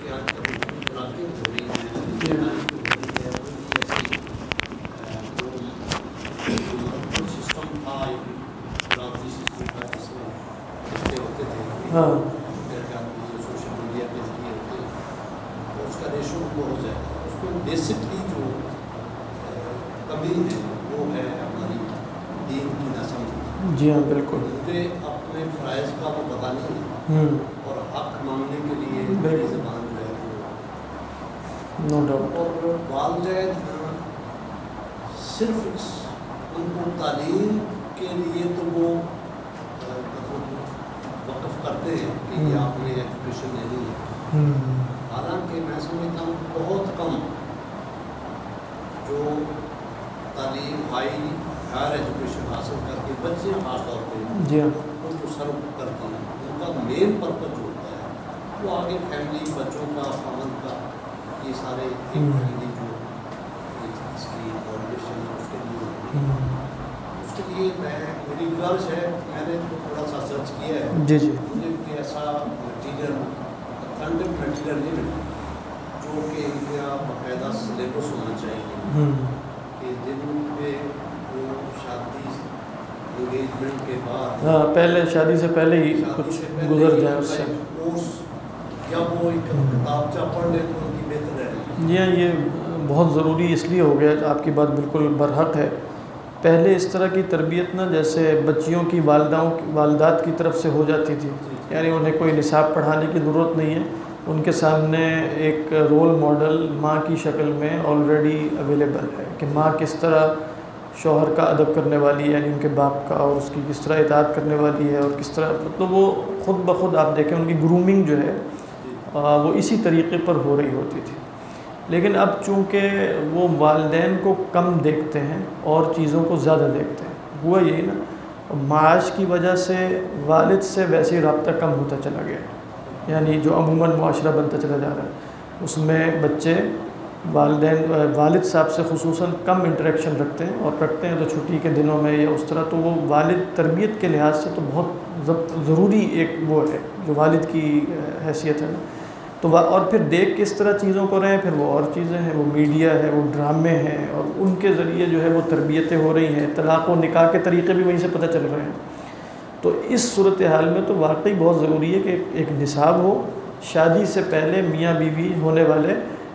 کہ آج کل تلاقیں ہو رہی ہیں سسٹم تھا سسٹم تھا جس میں رشتے ہوتے تھے سوشل میڈیا کے ذریعے ہوتے ہیں، اس کا ریشو بہت زیادہ ہے. اس میں بیسکلی جو کمی ہے وہ ہے ہماری دین کی نہ سمجھ. جی ہاں بالکل. مجھے اپنے فرائض کا تو پتہ نہیں ہے اور حق مانگنے کے لیے میری زبان جو ہے وہ نو ڈاؤٹ. اور والدین صرف ان کو تعلیم کے لیے تو وہ وقف کرتے ہیں کہ یہ آپ نے ایجوکیشن لینی ہے، حالانکہ میں سمجھتا ہوں بہت کم جو تعلیم ہائر ایجوکیشن حاصل کر کے بچے خاص طور پہ جی ہاں ان کو سرو کرتے ہیں، ان کا مین پرپز جو ہوتا ہے وہ آگے فیملی، بچوں کا، خاوند کا، یہ سارے ایک فیملی جو اس کی فاؤنڈیشن ہے اس کے لیے اس کے لیے میری گرج ہے. میں نے تھوڑا سا سرچ کیا ہے. جی جی. مجھے کوئی ایسا مٹیریل اتھینٹک مٹیریل نہیں ملا جو کہ ان کا باقاعدہ سلیبس ہونا چاہیے کہ جن پہ وہ شادی انگیجمنٹ کے بعد پہلے شادی سے پہلے ہی کچھ گزر جائے اس سے کورس یا وہ ایک کتابچہ پڑھ لیں تو ان کی بہتر ہے. جی ہاں یہ بہت ضروری اس لیے ہو گیا. آپ کی بات بالکل برحق ہے. پہلے اس طرح کی تربیت نا جیسے بچیوں کی والدات کی طرف سے ہو جاتی تھی، یعنی انہیں کوئی نصاب پڑھانے کی ضرورت نہیں ہے، ان کے سامنے ایک رول ماڈل ماں کی شکل میں آلریڈی اویلیبل ہے کہ ماں کس طرح شوہر کا ادب کرنے والی ہے، یعنی ان کے باپ کا، اور اس کی کس طرح اطاعت کرنے والی ہے، اور کس طرح مطلب وہ خود بخود آپ دیکھیں ان کی گرومنگ جو ہے وہ اسی طریقے پر ہو رہی ہوتی تھی. لیکن اب چونکہ وہ والدین کو کم دیکھتے ہیں اور چیزوں کو زیادہ دیکھتے ہیں، ہوا یہی نا معاش کی وجہ سے والد سے ویسے ہی رابطہ کم ہوتا چلا گیا، یعنی جو عموماً معاشرہ بنتا چلا جا رہا ہے اس میں بچے والد صاحب سے خصوصاً کم انٹریکشن رکھتے ہیں، اور رکھتے ہیں تو چھٹی کے دنوں میں یا اس طرح. تو وہ والد تربیت کے لحاظ سے تو بہت ضروری ایک وہ ہے جو والد کی حیثیت ہے نا. تو اور پھر دیکھ کس طرح چیزوں کو رہے ہیں، پھر وہ اور چیزیں ہیں، وہ میڈیا ہے، وہ ڈرامے ہیں، اور ان کے ذریعے جو ہے وہ تربیتیں ہو رہی ہیں. طلاق و نکاح کے طریقے بھی وہیں سے پتہ چل رہے ہیں. تو اس صورتحال میں تو واقعی بہت ضروری ہے کہ ایک نصاب ہو، شادی سے پہلے میاں بیوی ہونے والے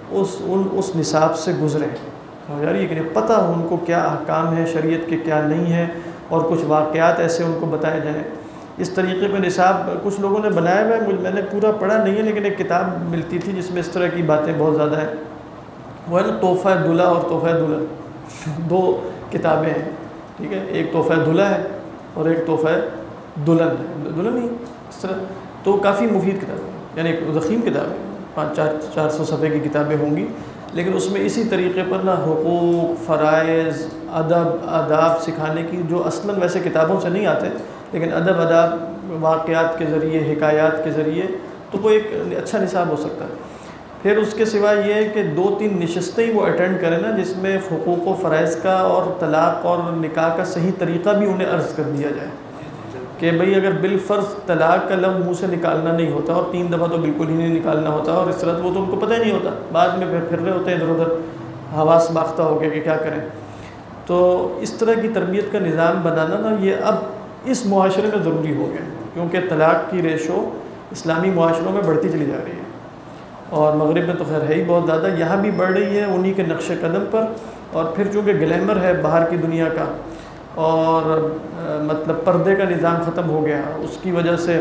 اس نصاب سے گزریں، یار یہ کہ پتہ ہو ان کو کیا احکام ہے شریعت کے کیا نہیں ہے، اور کچھ واقعات ایسے ان کو بتائے جائیں. اس طریقے پہ نصاب کچھ لوگوں نے بنایا ہوا ہے، میں نے پورا پڑھا نہیں ہے، لیکن ایک کتاب ملتی تھی جس میں اس طرح کی باتیں بہت زیادہ ہیں. وہ ہے نا تحفہ دلہا اور تحفہ دلہن، دو کتابیں ہیں، ٹھیک ہے. ایک تحفہ دلہا ہے اور ایک تحفہ دلہن ہے، دلہن ہی اس طرح. تو کافی مفید کتاب ہے، یعنی ایک ضخیم کتاب ہے، 400 صفحے کی کتابیں ہوں گی. لیکن اس میں اسی طریقے پر نا حقوق، فرائض، ادب، آداب سکھانے کی جو اصلاً ویسے کتابوں سے نہیں آتے، لیکن ادب، آداب واقعات کے ذریعے، حکایات کے ذریعے، تو وہ ایک اچھا نصاب ہو سکتا ہے. پھر اس کے سوا یہ ہے کہ 2-3 نشستیں وہ اٹینڈ کریں نا جس میں حقوق و فرائض کا اور طلاق اور نکاح کا صحیح طریقہ بھی انہیں عرض کر دیا جائے کہ بھئی اگر بالفرض طلاق کا لفظ منہ سے نکالنا نہیں ہوتا، اور 3 دفعہ تو بالکل ہی نہیں نکالنا ہوتا، اور اس طرح وہ تو ان کو پتہ ہی نہیں ہوتا، بعد میں پھر رہے ہوتے ہیں ادھر ادھر حواس باختہ ہو کے کہ کیا کریں. تو اس طرح کی تربیت کا نظام بنانا نا یہ اب اس معاشرے میں ضروری ہو گیا، کیونکہ طلاق کی ریشو اسلامی معاشروں میں بڑھتی چلی جا رہی ہے، اور مغرب میں تو خیر ہے ہی بہت زیادہ، یہاں بھی بڑھ رہی ہے انہی کے نقش قدم پر. اور پھر چونکہ گلیمر ہے باہر کی دنیا کا، اور مطلب پردے کا نظام ختم ہو گیا، اس کی وجہ سے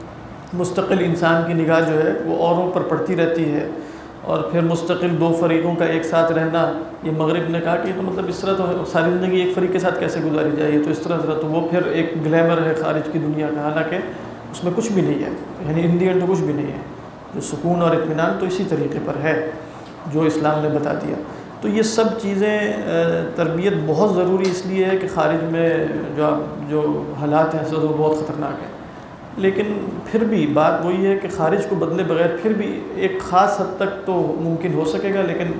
مستقل انسان کی نگاہ جو ہے وہ اوروں پر پڑتی رہتی ہے، اور پھر مستقل 2 فریقوں کا ایک ساتھ رہنا. یہ مغرب نے کہا کہ تو مطلب اس طرح تو ساری زندگی ایک فریق کے ساتھ کیسے گزاری جائے، تو اس طرح تو وہ پھر ایک گلیمر ہے خارج کی دنیا کا، حالانکہ اس میں کچھ بھی نہیں ہے، یعنی ان دی اینڈ تو کچھ بھی نہیں ہے. جو سکون اور اطمینان تو اسی طریقے پر ہے جو اسلام نے بتا دیا. تو یہ سب چیزیں تربیت بہت ضروری اس لیے ہے کہ خارج میں جو حالات ہیں وہ بہت خطرناک ہیں. لیکن پھر بھی بات وہی ہے کہ خارج کو بدلے بغیر پھر بھی ایک خاص حد تک تو ممکن ہو سکے گا، لیکن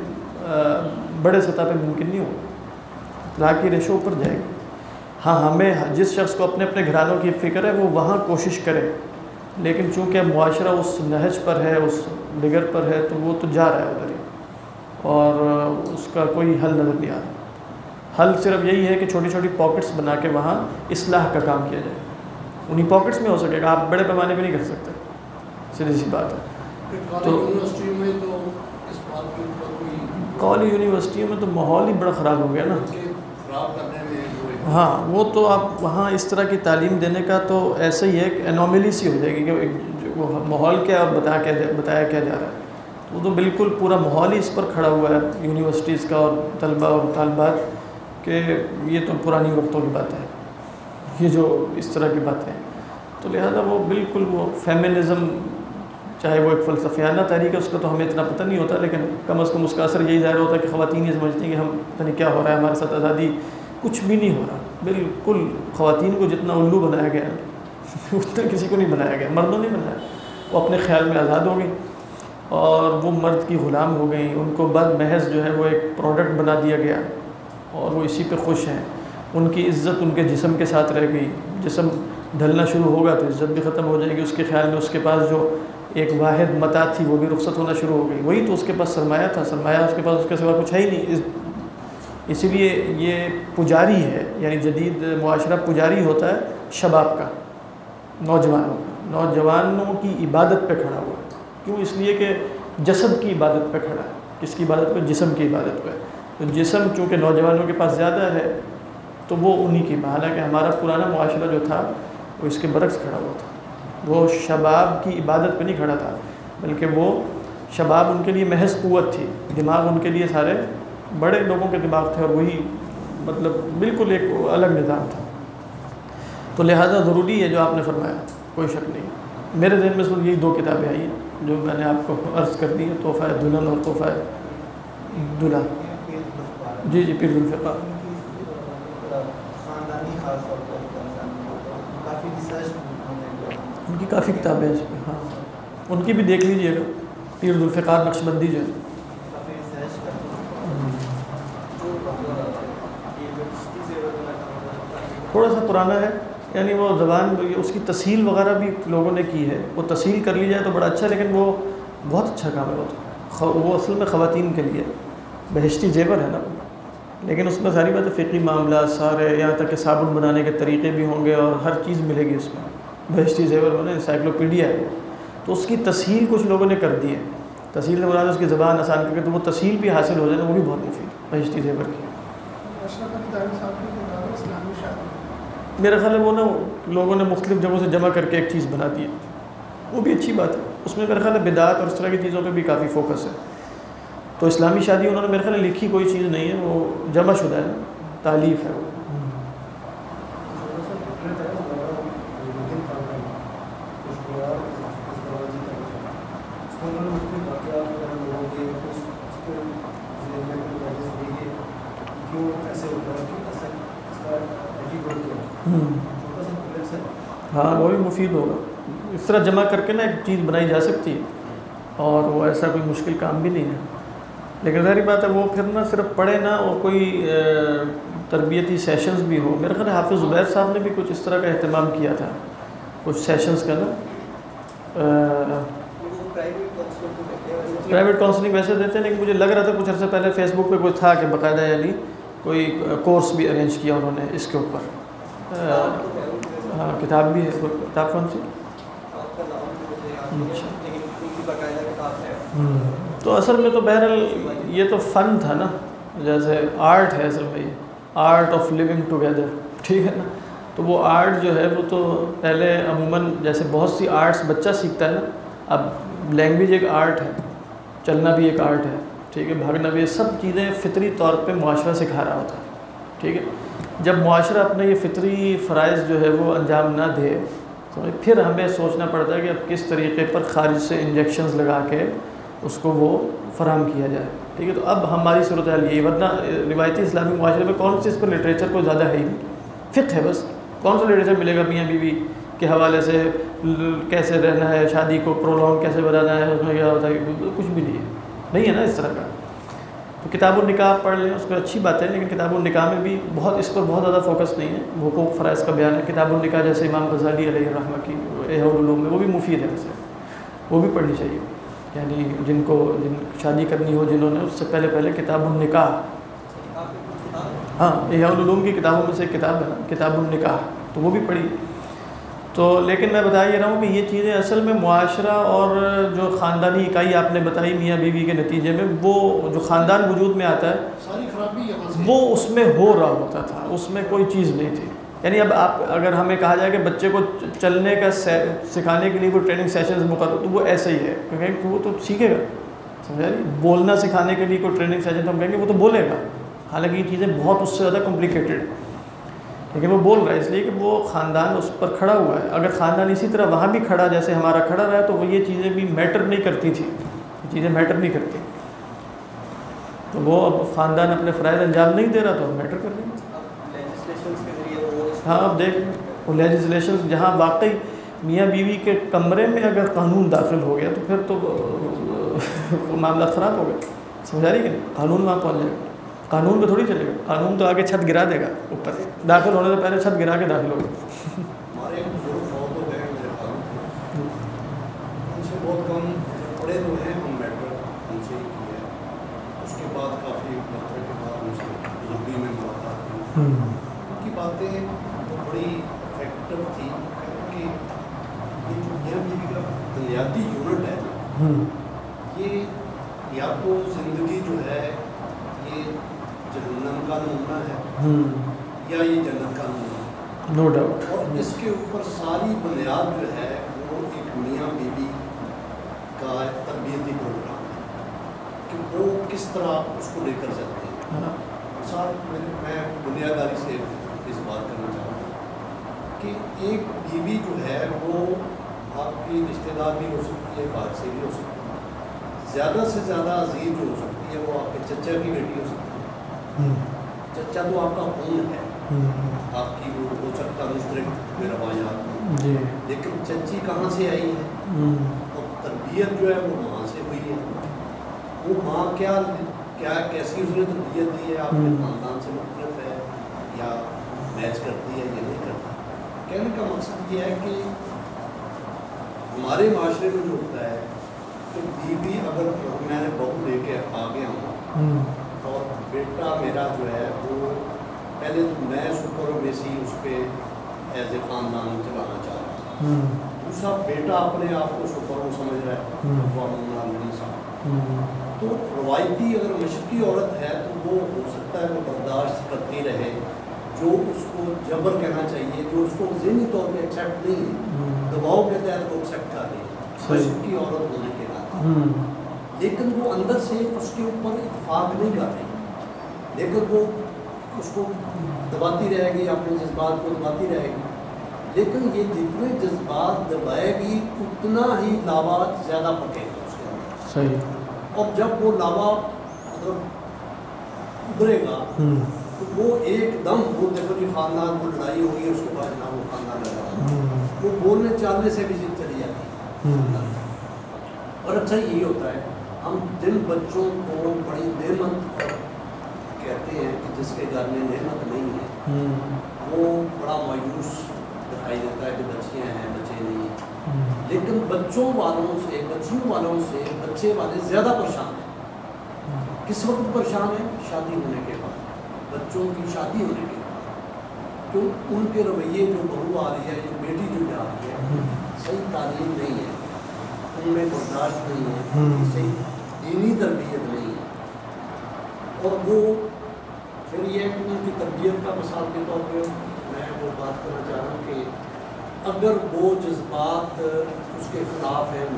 بڑے سطح پہ ممکن نہیں ہوگا. طلاق کی ریشو اوپر جائے گی. ہاں ہمیں جس شخص کو اپنے گھرانوں کی فکر ہے وہ وہاں کوشش کرے، لیکن چونکہ معاشرہ اس نہج پر ہے، اس ڈگر پر ہے، تو وہ تو جا رہا ہے ادھر ہی، اور اس کا کوئی حل نظر نہیں آ رہا۔ حل صرف یہی ہے کہ چھوٹی چھوٹی پاکٹس بنا کے وہاں اصلاح کا کام کیا جائے، انہی پاکٹس میں ہو سکے گا، آپ بڑے پیمانے پہ نہیں کر سکتے، سیدھی سی بات ہے۔ تو یونیورسٹیوں میں تو اس بات کے اوپر کوئی کالج یونیورسٹیوں میں تو ماحول ہی بڑا خراب ہو گیا نا۔ خراب کرنے میں ہاں، وہ تو آپ وہاں اس طرح کی تعلیم دینے کا تو ایسا ہی ہے کہ انوملی سی ہو جائے گی کہ وہ ماحول کیا بتایا کیا جا رہا ہے، وہ تو بالکل پورا ماحول ہی اس پر کھڑا ہوا ہے یونیورسٹیز کا اور طلبہ اور طالبات، کہ یہ تو پرانی وقتوں کی بات ہے یہ جو اس طرح کی باتیں ہیں۔ تو لہذا وہ بالکل وہ فیمنزم، چاہے وہ ایک فلسفیانہ تحریک ہے، اس کا تو ہمیں اتنا پتہ نہیں ہوتا، لیکن کم از کم اس کا اثر یہی ظاہر ہوتا ہے کہ خواتین یہ سمجھتی ہیں کہ ہم پتہ نہیں کیا ہو رہا ہے ہمارے ساتھ، آزادی کچھ بھی نہیں ہو رہا، بالکل خواتین کو جتنا الو بنایا گیا ہے اتنا کسی کو نہیں بنایا گیا، مردوں نہیں بنایا، وہ اپنے خیال میں آزاد ہو گئی اور وہ مرد کی غلام ہو گئیں، ان کو بعد محض جو ہے وہ ایک پروڈکٹ بنا دیا گیا اور وہ اسی پہ خوش ہیں۔ ان کی عزت ان کے جسم کے ساتھ رہ گئی، جسم ڈھلنا شروع ہوگا تو عزت بھی ختم ہو جائے گی، اس کے خیال میں اس کے پاس جو ایک واحد متاع تھی وہ بھی رخصت ہونا شروع ہو گئی، وہی تو اس کے پاس سرمایہ تھا، سرمایہ اس کے پاس اس کے سوا کچھ ہے ہی نہیں۔ اسی لیے یہ پجاری ہے، یعنی جدید معاشرہ پجاری ہوتا ہے شباب کا، نوجوانوں کی عبادت پہ کھڑا ہوا ہے۔ کیوں؟ اس لیے کہ جسد کی عبادت پہ کھڑا ہے۔ کس کی عبادت پہ؟ جسم کی عبادت پہ۔ تو جسم چونکہ نوجوانوں کے پاس زیادہ ہے تو وہ انہی کی، حالانکہ ہمارا پرانا معاشرہ جو تھا وہ اس کے برعکس کھڑا ہوا تھا، وہ شباب کی عبادت پہ نہیں کھڑا تھا، بلکہ وہ شباب ان کے لیے محض قوت تھی، دماغ ان کے لیے سارے بڑے لوگوں کے دماغ تھے، اور وہی مطلب بالکل ایک الگ نظام تھا۔ تو لہذا ضروری ہے جو آپ نے فرمایا، کوئی شک نہیں۔ میرے ذہن میں صرف یہی دو کتابیں آئی ہیں جو میں نے آپ کو عرض کر دی ہیں، تحفہ دلہن اور تحفہ دلہا۔ جی جی، پیر ذوالفقار۔ ان کی کافی کتابیں ہیں اس پہ، ہاں ان کی بھی دیکھ لیجئے گا، پیر ذوالفقار نقشبندی جو ہے۔ تھوڑا سا پرانا ہے، یعنی وہ زبان اس کی تسہیل وغیرہ بھی لوگوں نے کی ہے، وہ تسہیل کر لی جائے تو بڑا اچھا، لیکن وہ بہت اچھا کام ہے، وہ اصل میں خواتین کے لیے بہشتی زیور ہے نا، لیکن اس میں ساری باتیں فقہی معاملات سارے، یہاں تک کہ صابن بنانے کے طریقے بھی ہوں گے اور ہر چیز ملے گی اس میں، بہشتی زیور ہونا انسائکلوپیڈیا ہے، تو اس کی تسہیل کچھ لوگوں نے کر دی ہے، تسہیل سے مراد اس کی زبان آسان کر کے، تو وہ تسہیل بھی حاصل ہو جائے نا، وہ بھی بہت مفید بہشتی زیور کی۔ میرا خیال ہے وہ نا لوگوں نے مختلف جگہوں سے جمع کر کے ایک چیز بنا دی ہے، وہ بھی اچھی بات ہے، اس میں میرا خیال ہے بدعات اور اس طرح کی چیزوں پہ بھی کافی فوکس ہے۔ تو اسلامی شادی انہوں نے میرے خیال ہے لکھی کوئی چیز نہیں ہے، وہ جمع شدہ ہے، تالیف ہے وہ۔ ہاں وہ بھی مفید ہوگا، اس طرح جمع کر کے نا ایک چیز بنائی جا سکتی ہے، اور وہ ایسا کوئی مشکل کام بھی نہیں ہے، لیکن ظاہری بات ہے وہ پھر نہ صرف پڑھے نہ، اور کوئی تربیتی سیشنز بھی ہو۔ میرے خیال ہے حافظ زبیر صاحب نے بھی کچھ اس طرح کا اہتمام کیا تھا، کچھ سیشنز کا نا، پرائیویٹ کاؤنسلنگ ویسے دیتے ہیں، لیکن مجھے لگ رہا تھا کچھ عرصہ پہلے فیس بک پہ کوئی تھا کہ باقاعدہ یعنی کوئی کورس بھی ارینج کیا انہوں نے اس کے اوپر۔ ہاں کتاب بھی ہے، کتاب کون سی؟ تو اصل میں تو بہرحال یہ تو فن تھا نا، جیسے آرٹ ہے اصل میں، یہ آرٹ آف لیونگ ٹوگیدر، ٹھیک ہے نا، تو وہ آرٹ جو ہے وہ تو پہلے عموماً جیسے بہت سی آرٹس بچہ سیکھتا ہے نا، اب لینگویج ایک آرٹ ہے، چلنا بھی ایک آرٹ ہے، ٹھیک ہے، بھاگنا بھی، یہ سب چیزیں فطری طور پہ معاشرہ سکھا رہا ہوتا ہے، ٹھیک ہے۔ جب معاشرہ اپنے یہ فطری فرائض جو ہے وہ انجام نہ دے تو پھر ہمیں سوچنا پڑتا ہے کہ اب کس طریقے پر خارج سے انجیکشنز لگا کے اس کو وہ فراہم کیا جائے، ٹھیک ہے۔ تو اب ہماری صورتحال یہی، ورنہ روایتی اسلامی معاشرے میں کون سی اس پر لٹریچر کوئی زیادہ ہے ہی نہیں، فقہ ہے بس، کون سا لٹریچر ملے گا میاں بیوی کے حوالے سے، کیسے رہنا ہے، شادی کو پرولونگ کیسے بنانا ہے، اس میں کیا ہوتا ہے، کچھ بھی نہیں ہے نا اس طرح کا۔ تو کتاب النکاح پڑھ لیں، اس میں اچھی بات ہے، لیکن کتاب النکاح میں بھی بہت اس پر بہت زیادہ فوکس نہیں ہے، حقوق فرائض کا بیان ہے۔ کتاب النکاح جیسے امام غزالی علیہ الرحمہ کی علوم میں، وہ بھی مفید ہے ویسے، وہ بھی پڑھنی چاہیے، یعنی جن شادی کرنی ہو جنہوں نے، اس سے پہلے کتاب النکاح، ہاں علوم کی کتابوں میں سے ایک کتاب ہے نا کتاب النکاح، تو وہ بھی پڑھی۔ تو لیکن میں بتا یہ رہا ہوں کہ یہ چیزیں اصل میں معاشرہ اور جو خاندانی اکائی آپ نے بتائی میاں بیوی کے نتیجے میں، وہ جو خاندان وجود میں آتا ہے ساری خرابی یہاں سے، وہ اس میں ہو رہا ہوتا تھا، اس میں کوئی چیز نہیں تھی۔ یعنی اب آپ اگر ہمیں کہا جائے کہ بچے کو چلنے کا سکھانے کے لیے کوئی ٹریننگ سیشنز مقرر، تو وہ ایسا ہی ہے، کیونکہ وہ تو سیکھے گا، سمجھا رہی؟ بولنا سکھانے کے لیے کوئی ٹریننگ سیشن تو ہم کہیں گے وہ تو بولے گا، حالانکہ یہ چیزیں بہت اس سے زیادہ کمپلیکیٹڈ، لیکن وہ بول رہا ہے اس لیے کہ وہ خاندان اس پر کھڑا ہوا ہے۔ اگر خاندان اسی طرح وہاں بھی کھڑا جیسے ہمارا کھڑا رہا تو وہ یہ چیزیں بھی میٹر نہیں کرتی تھی، یہ چیزیں میٹر نہیں کرتی، تو وہ اب خاندان اپنے فرائض انجام نہیں دے رہا تو میٹر کر رہی ہے۔ ہاں اب دیکھ وہ لیجسلیشن جہاں واقعی میاں بیوی کے کمرے میں اگر قانون داخل ہو گیا تو پھر تو معاملہ خراب ہو گیا، سمجھا رہی کہ نہیں؟ قانون وہاں پہنچ جائے گا، قانون پہ تھوڑی چلے گا، قانون تو آگے چھت گرا دے گا، اوپر داخل ہونے سے پہلے چھت گرا کے داخل ہوگا۔ ہمارے ایک بزرگ فوت ہو گئے میرے فارم، ان سے بہت کم پڑھے تو ہیں، ہم میٹر ان سے ہی کیا ہے، اس کے بعد کافی مطلب کے بعد ان سے بزرگی میں ملاقات ہوئی، ان کی باتیں بڑی افیکٹو تھی، کہ یہ جو میاں بیوی کا بنیادی یونٹ ہے نا، یہ یا تو زندگی جو ہے یہ جہنم کا نمونہ ہے یا یہ جنت کا نمونہ ہے، نو ڈاؤٹ، اور اس کے اوپر ساری بنیاد جو ہے وہ ایک میاں بیوی کا تربیتی پروگرام ہے کہ وہ کس طرح اس کو لے کر چلتے ہیں۔ مثال میں بنیاداری سے اس بات کرنا چاہوں گا کہ ایک بیوی جو ہے وہ آپ کی رشتہ دار بھی ہو سکتی ہے، باہر سے بھی ہو سکتی ہے، زیادہ سے زیادہ عزیز جو ہو سکتی ہے وہ آپ کے چچا کی بیٹی ہو سکتی ہے، چچا تو آپ کا خون ہے، آپ کی وہ ہو سکتا ہے مشترک میں روایات جی، لیکن چچی کہاں سے آئی ہے، اور تربیت جو ہے وہ ماں سے ہوئی ہے، وہ ماں کیا کیسی اس نے تربیت دی ہے آپ کے خاندان سے مختلف ہے یا میچ کرتی ہے یا نہیں کرتی۔ کہنے کا مقصد یہ ہے کہ ہمارے معاشرے میں جو ہوتا ہے کہ بیوی اگر میں نے بہو لے کے آ گیا ہوں اور بیٹا میرا جو ہے وہ پہلے تو میں سپرمیسی اس پہ ایز اے خاندان چلانا چاہ رہا ہوں، دوسرا بیٹا اپنے آپ کو سپر سمجھ رہا ہے، تو روایتی اگر مشرقی عورت ہے تو وہ ہو سکتا ہے وہ برداشت کرتی رہے جو اس کو جبر کہنا چاہیے، جو اس کو ذہنی طور پہ ایکسیپٹ نہیں ہے، دباؤ کے تحت وہ ایکسیپٹ کر رہی ہے مشرقی عورت ہونے کے ناطے، لیکن وہ اندر سے اس کے اوپر اتفاق نہیں کر رہی، لیکن وہ اس کو دباتی رہے گی، اپنے جذبات کو دباتی رہے گی، لیکن یہ جتنے جذبات دبائے گی اتنا ہی لاوا زیادہ پکے گا اس کے اندر، صحیح، اور جب وہ لاوا مطلب ابھرے گا تو وہ ایک دم وہ دیکھو جی خاندان کو لڑائی ہوئی ہے، اس کے بعد نہ وہ خاندان لڑا، وہ بولنے چالنے سے بھی چلی جاتی ہے، اور اچھا یہی ہوتا ہے ہم جن بچوں کو بڑی نعمت کہتے ہیں کہ جس کے گھر میں نعمت نہیں ہے وہ بڑا مایوس دکھائی دیتا ہے کہ بچیاں ہیں بچے نہیں ہیں، لیکن بچیوں والوں سے بچے والے زیادہ پریشان ہیں۔ کس وقت پریشان ہیں؟ شادی ہونے کے بعد، بچوں کی شادی ہونے کے بعد، تو ان کے رویے جو بہو آ رہی ہے جو بیٹی جو جا رہی ہے صحیح تعلیم نہیں ہے، ان میں برداشت نہیں ہے، صحیح دینی تربیت نہیں ہے، اور وہ پھر یہ کہ ان کی تربیت کا مثال کے طور پہ میں وہ بات کرنا چاہ رہا ہوں کہ اگر وہ جذبات اس کے خلاف ہے،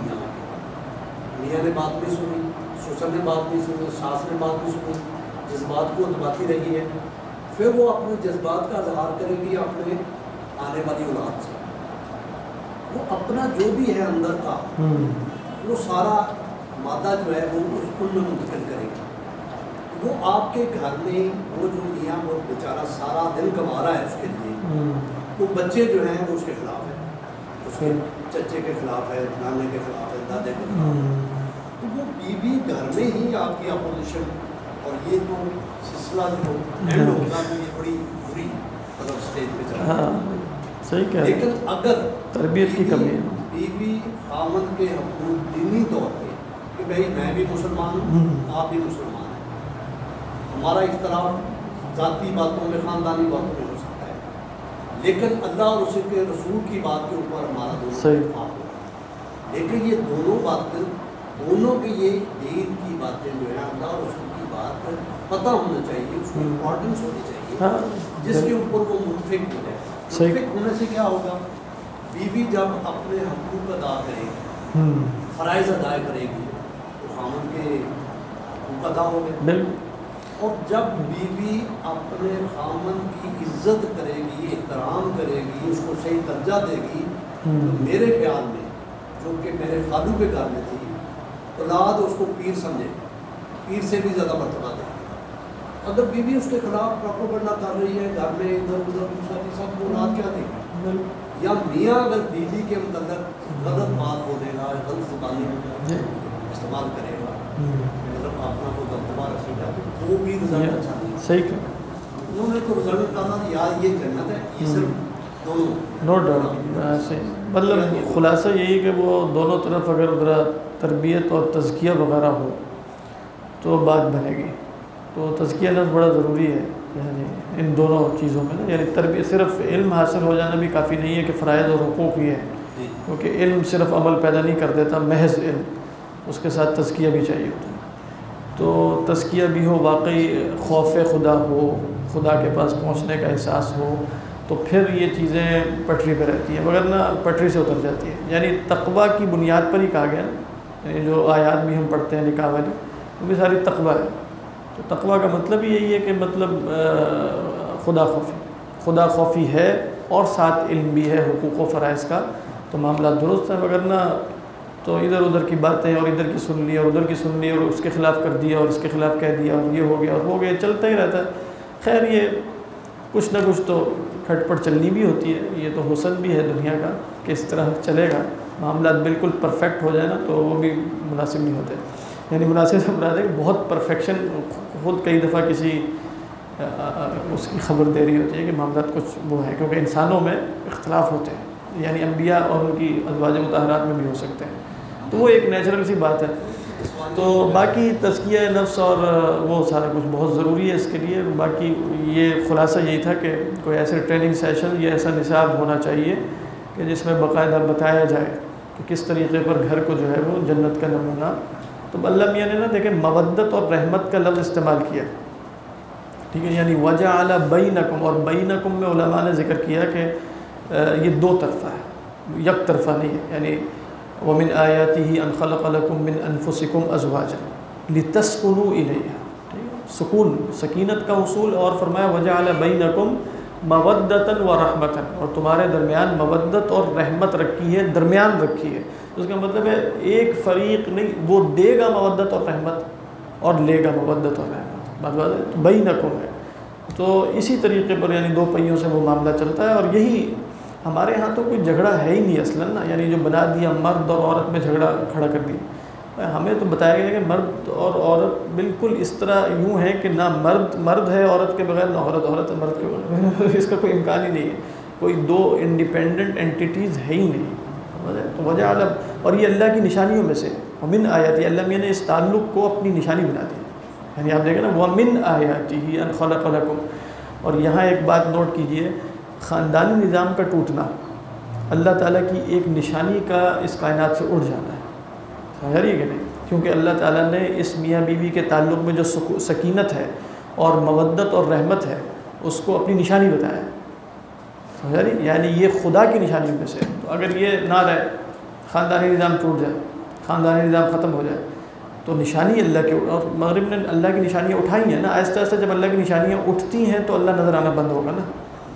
میاں نے بات نہیں سنی، سسر نے بات نہیں سنی، ساس نے بات نہیں سنی، جذبات کو دباتی رہی ہے، پھر وہ اپنے جذبات کا اظہار کرے گی اپنے آنے والی اولاد سے، وہ اپنا جو بھی ہے اندر کا وہ سارا مادہ جو ہے وہ اس ان میں منتقل کرے گی، وہ آپ کے گھر میں وہ جو میاں وہ بیچارہ سارا دن کما رہا ہے اس کے لیے، وہ بچے جو ہیں وہ اس کے خلاف ہیں، اس کے چچے کے خلاف ہے، نانے کے خلاف ہے، دادے کے خلاف ہے، تو وہ بیوی گھر میں ہی آپ کی اپوزیشن، اور یہ تو سلسلہ جو اینڈ ہوگا تو یہ بڑی بری مطلب اسٹیج پہ چلا صحیح کہہ رہے ہیں، لیکن اگر تربیت کی کمی ہے. بیوی خامد کے حقوق دینی طور پہ کہ بھائی میں بھی مسلمان ہوں، آپ بھی مسلمان ہیں، ہمارا اختلاف ذاتی باتوں میں خاندانی باتوں میں ہو سکتا ہے، لیکن اللہ اور اس کے رسول کی بات کے اوپر ہمارا دونوں اتفاق ہوگا. لیکن یہ دونوں باتیں، دونوں کے یہ دین کی باتیں جو ہے اللہ اور رسول کی بات پتہ ہونا چاہیے، اس کو امپورٹنس ہونی چاہیے جس کے اوپر وہ متفق ہو جائے. متفق ہونے سے کیا ہوگا؟ بیوی جب اپنے حقوق ادا کرے گی، فرائض ادا کرے گی تو خامن کے حقوق ادا ہو گئے. اور جب بیوی اپنے خامن کی عزت کرے گی، احترام کرے گی، اس کو صحیح درجہ دے گی، تو میرے خیال میں جو کہ میرے خالو کے گھر میں تھی، اولاد اس کو پیر سمجھے، پیر سے بھی زیادہ مرتبہ دے. اگر بیوی اس کے خلاف پروپیگنڈا کر رہی ہے گھر میں ادھر ادھر دوسرا تیسرا، تو اولاد کیا دے گی؟ یا میاں اگر بیوی کے متعلق غلط بات بولے گا، غلط زبانی استعمال کرے گا، مطلب اپنا کو دبدبا رکھے گا، تو وہ بھی رزلٹ اچھا نہیں. صحیح کہ انہوں نے تو رزلٹ کرنا یا یہ جنت ہے، یہ صرف دونوں. No doubt. صحیح، مطلب خلاصہ یہی کہ وہ دونوں طرف اگر ذرا تربیت اور تزکیہ وغیرہ ہو تو بات بنے گی. تو تزکیہ لفظ بڑا ضروری ہے یعنی ان دونوں چیزوں میں نا. یعنی تربیت صرف علم حاصل ہو جانا بھی کافی نہیں ہے کہ فرائض اور حقوق یہ ہے، کیونکہ علم صرف عمل پیدا نہیں کر دیتا، محض علم، اس کے ساتھ تزکیہ بھی چاہیے ہوتا ہے. تو تزکیہ بھی ہو، واقعی خوف خدا ہو، خدا کے پاس پہنچنے کا احساس ہو، تو پھر یہ چیزیں پٹری پہ رہتی ہیں، وغیرہ پٹری سے اتر جاتی ہے. یعنی تقویٰ کی بنیاد پر ہی کہا گیا نا، یعنی جو آیات بھی ہم پڑھتے ہیں نکاح والی، وہ بھی ساری تقویٰ ہے. تو تقویٰ کا مطلب یہی ہے کہ مطلب خدا خوفی ہے اور ساتھ علم بھی ہے حقوق و فرائض کا، تو معاملات درست ہیں. وغیرہ تو ادھر ادھر کی باتیں اور ادھر کی سن لی اور ادھر کی سن لی اور اس کے خلاف کر دیا اور اس کے خلاف کہہ دیا اور یہ ہو گیا اور ہو گیا، چلتا ہی رہتا ہے. خیر یہ کچھ نہ کچھ تو کھٹ پٹ چلنی بھی ہوتی ہے، یہ تو حسن بھی ہے دنیا کا کہ اس طرح چلے گا. معاملات بالکل پرفیکٹ ہو جائے نا تو وہ بھی مناسب نہیں ہوتے. یعنی مناسب سے مراد ہے کہ بہت پرفیکشن خود کئی دفعہ کسی اس کی خبر دے رہی ہوتی ہے کہ معاملات کچھ وہ ہے، کیونکہ انسانوں میں اختلاف ہوتے ہیں، یعنی انبیاء اور ان کی ازواج مطہرات میں بھی ہو سکتے ہیں، تو وہ ایک نیچرل سی بات ہے. تو باقی تزکیہ نفس اور وہ سارا کچھ بہت ضروری ہے اس کے لیے. باقی یہ خلاصہ یہی تھا کہ کوئی ایسے ٹریننگ سیشن یا ایسا نصاب ہونا چاہیے کہ جس میں باقاعدہ بتایا جائے کہ کس طریقے پر گھر کو جو ہے وہ جنت کا نمونہ. تو اللہ میاں نے نا دیکھیں موّدت اور رحمت کا لفظ استعمال کیا، ٹھیک ہے، یعنی وجعل بینکم، اور بینکم میں علماء نے ذکر کیا کہ یہ دو طرفہ ہے، یک طرفہ نہیں ہے. یعنی ومن آیاتہ ان خلق لکم من انفسکم ازواجا لتسکنوا الیہا، سکون سکینت کا حصول، اور فرمایا وجعل بینکم مودۃ ورحمۃ، اور تمہارے درمیان مودت اور رحمت رکھی ہے، درمیان رکھی ہے. اس کا مطلب ہے ایک فریق نہیں، وہ دے گا مودت اور رحمت اور لے گا مودت اور رحمت، بات ہے بینکم ہے. تو اسی طریقے پر یعنی دو پہیوں سے وہ معاملہ چلتا ہے. اور یہی ہمارے ہاں تو کوئی جھگڑا ہے ہی نہیں اصلاً نا، یعنی جو بنا دیا مرد اور عورت میں جھگڑا کھڑا کر دیا. ہمیں تو بتایا گیا کہ مرد اور عورت بالکل اس طرح یوں ہے کہ نہ مرد مرد ہے عورت کے بغیر، نہ عورت عورت ہے مرد کے بغیر. اس کا کوئی امکان ہی نہیں ہے، کوئی دو انڈیپینڈنٹ اینٹیٹیز ہے ہی نہیں. تو وجہ عالم، اور یہ اللہ کی نشانیوں میں سے ومن آیاتہ، اللہ میاں نے اس تعلق کو اپنی نشانی بنا دی. یعنی آپ دیکھیں نا ومن آیاتہ ان خلق لکم. اور یہاں ایک بات نوٹ کیجئے، خاندانی نظام کا ٹوٹنا اللہ تعالیٰ کی ایک نشانی کا اس کائنات سے اڑ جانا ہے، سمجھ رہی ہے کہ نہیں؟ کیونکہ اللہ تعالیٰ نے اس میاں بیوی کے تعلق میں جو سکینت ہے اور مودت اور رحمت ہے اس کو اپنی نشانی بتایا ہے، سمجھ رہی؟ یعنی یہ خدا کی نشانی میں سے. تو اگر یہ نہ رہے، خاندانی نظام ٹوٹ جائے، خاندانی نظام ختم ہو جائے، تو نشانی اللہ کے، اور مغرب نے اللہ کی نشانیاں اٹھائی ہیں نا. آہستہ آہستہ جب اللہ کی نشانیاں اٹھتی ہیں تو اللہ نظر آنا بند ہوگا نا.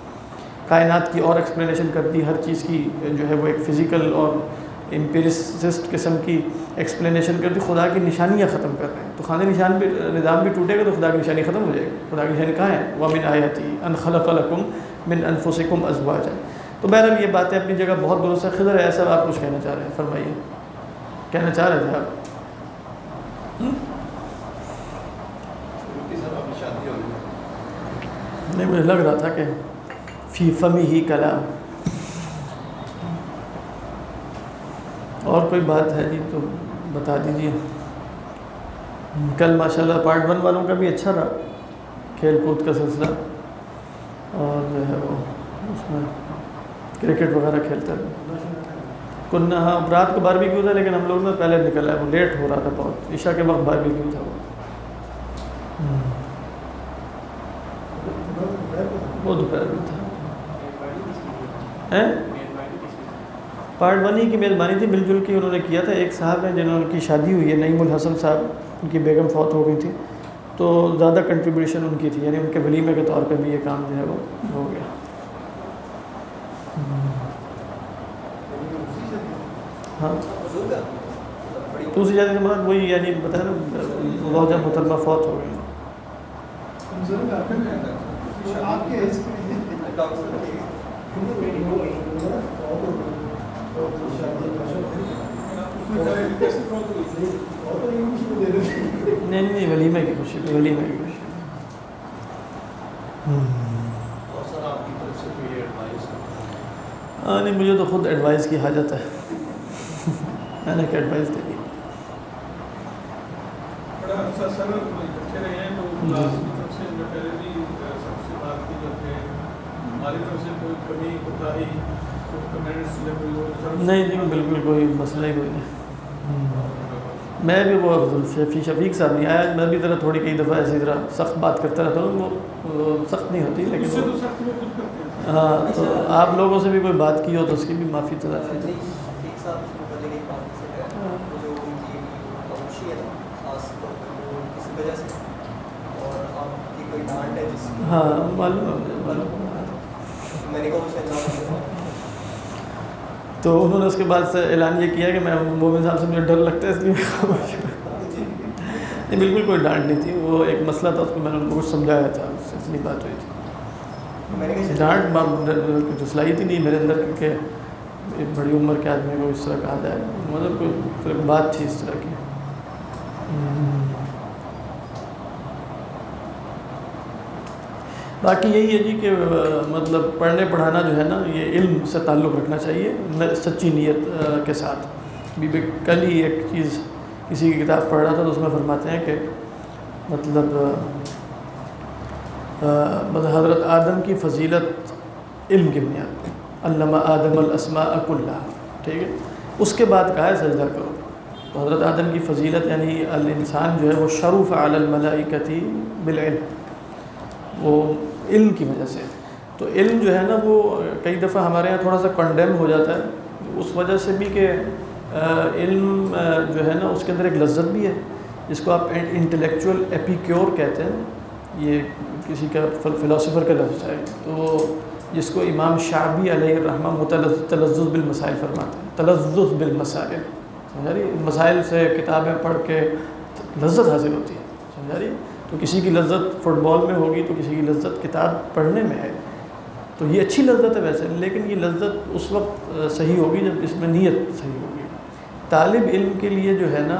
کائنات کی اور ایکسپلینیشن کرتی، ہر چیز کی جو ہے وہ ایک فزیکل اور امپیریسسٹ قسم کی ایکسپلینیشن کرتی، خدا کی نشانیاں ختم کر رہے ہیں. تو خاندانی نظام بھی ٹوٹے گا تو خدا کی نشانی ختم ہو جائے گی. خدا کی نشانی کہاں ہے؟ وَمِنْ آیَاتِهِ أَنْ خَلَقَ لَكُم مِّنْ أَنفُسِكُمْ أَزْوَاجًا. تو بہرحال یہ باتیں اپنی جگہ بہت درست ہے. خضر ہے صاحب، آپ کچھ کہنا چاہ رہے ہیں، فرمائیے، کہنا چاہ رہے تھے آپ؟ نہیں، مجھے لگ رہا تھا کہ فی فمی ہی کلام اور کوئی بات ہے جی تو بتا دیجیے. کل ماشاءاللہ پارٹ 1 والوں کا بھی اچھا رہا، کھیل کود کا سلسلہ، اور جو ہے وہ اس میں کرکٹ وغیرہ کھیلتے رہے. کنہ ہاں رات کو باربیکیو تھا، لیکن ہم لوگ نے پہلے نکلا ہے، وہ لیٹ ہو رہا تھا بہت، عشاء کے وقت باربیکیو تھا وہ دوپہر میں تھا. پارٹ 1 ہی کی میزبانی تھی، مل جل کے انہوں نے کیا تھا. ایک صاحب ہیں جنہوں کی شادی ہوئی ہے، نعیم الحسن صاحب، ان کی بیگم فوت ہو گئی تھی، تو زیادہ کنٹریبیوشن ان کی تھی، یعنی ان کے ولیمے کے طور پہ بھی یہ کام جو ہے وہ ہو گیا. ہاں دوسری شادی سے مراد وہی، یعنی بتایا نا زوجہ محترمہ فوت ہو گئی. نہیں ولیمے کی خوشی تھی، ولیمے کی خوشی. اور سر آپ کی طرف سے کوئی ایڈوائس؟ ہاں نہیں، مجھے تو خود ایڈوائس کی حاجت ہے، میں نے کہ ایڈوائس دے دی. بڑا اچھا سر اکٹھے رہے ہیں، تو کلاس کی طرف سے میں پہلے بھی سب سے بات کی جاتے ہیں، ہماری طرف سے کوئی کمی کوتاہی کوئی کمنٹس یا کوئی اور؟ نہیں بالکل کوئی مسئلہ ہی کوئی نہیں. میں بھی وہ شفیق صاحب نہیں آیا، میں بھی ذرا تھوڑی کئی دفعہ ایسی طرح سخت بات کرتا رہتا ہوں، وہ سخت نہیں ہوتی، لیکن ہاں تو آپ لوگوں سے بھی کوئی بات کی ہو تو اس کی بھی معافی تلافی تھی. ہاں معلوم. تو انہوں نے اس کے بعد سے اعلان یہ کیا کہ میں مومن صاحب سے مجھے ڈر لگتا ہے، اس لیے نہیں بالکل کوئی ڈانٹ نہیں تھی، وہ ایک مسئلہ تھا، اس کو میں نے ان کو کچھ سمجھایا تھا، اس سے اتنی بات ہوئی تھی. ڈانٹ جو صلاحیت ہی نہیں میرے اندر، کیونکہ ایک بڑی عمر کے آدمی کو اس طرح کہا جائے، مطلب کوئی بات تھی اس طرح کی. باقی یہی ہے جی کہ مطلب پڑھنے پڑھانا جو ہے نا، یہ علم سے تعلق رکھنا چاہیے سچی نیت کے ساتھ. کل ہی ایک چیز کسی کی کتاب پڑھ رہا تھا، تو اس میں فرماتے ہیں کہ مطلب حضرت آدم کی فضیلت علم کی بنیاد پہ، علم آدم الاسماء کلھا، ٹھیک ہے، اس کے بعد کہا ہے سجدہ کرو. تو حضرت آدم کی فضیلت یعنی الانسان جو ہے وہ شرف علی الملائکۃ بالعلم، وہ علم کی وجہ سے. تو علم جو ہے نا وہ کئی دفعہ ہمارے یہاں تھوڑا سا کنڈیم ہو جاتا ہے، اس وجہ سے بھی کہ علم جو ہے نا اس کے اندر ایک لذت بھی ہے، جس کو آپ انٹلیکچوئل ایپیکیور کہتے ہیں، یہ کسی کا فلاسفر کا لفظ ہے، تو جس کو امام شعبی علیہ الرحمہ تلذذ بالمسائل فرماتے ہیں. تلذذ بالمسائل، سمجھا رہی، مسائل سے کتابیں پڑھ کے لذت حاصل ہوتی ہے، سمجھا رہی. تو کسی کی لذت فٹ بال میں ہوگی، تو کسی کی لذت کتاب پڑھنے میں ہے، تو یہ اچھی لذت ہے ویسے، لیکن یہ لذت اس وقت صحیح ہوگی جب اس میں نیت صحیح ہوگی. طالب علم کے لیے جو ہے نا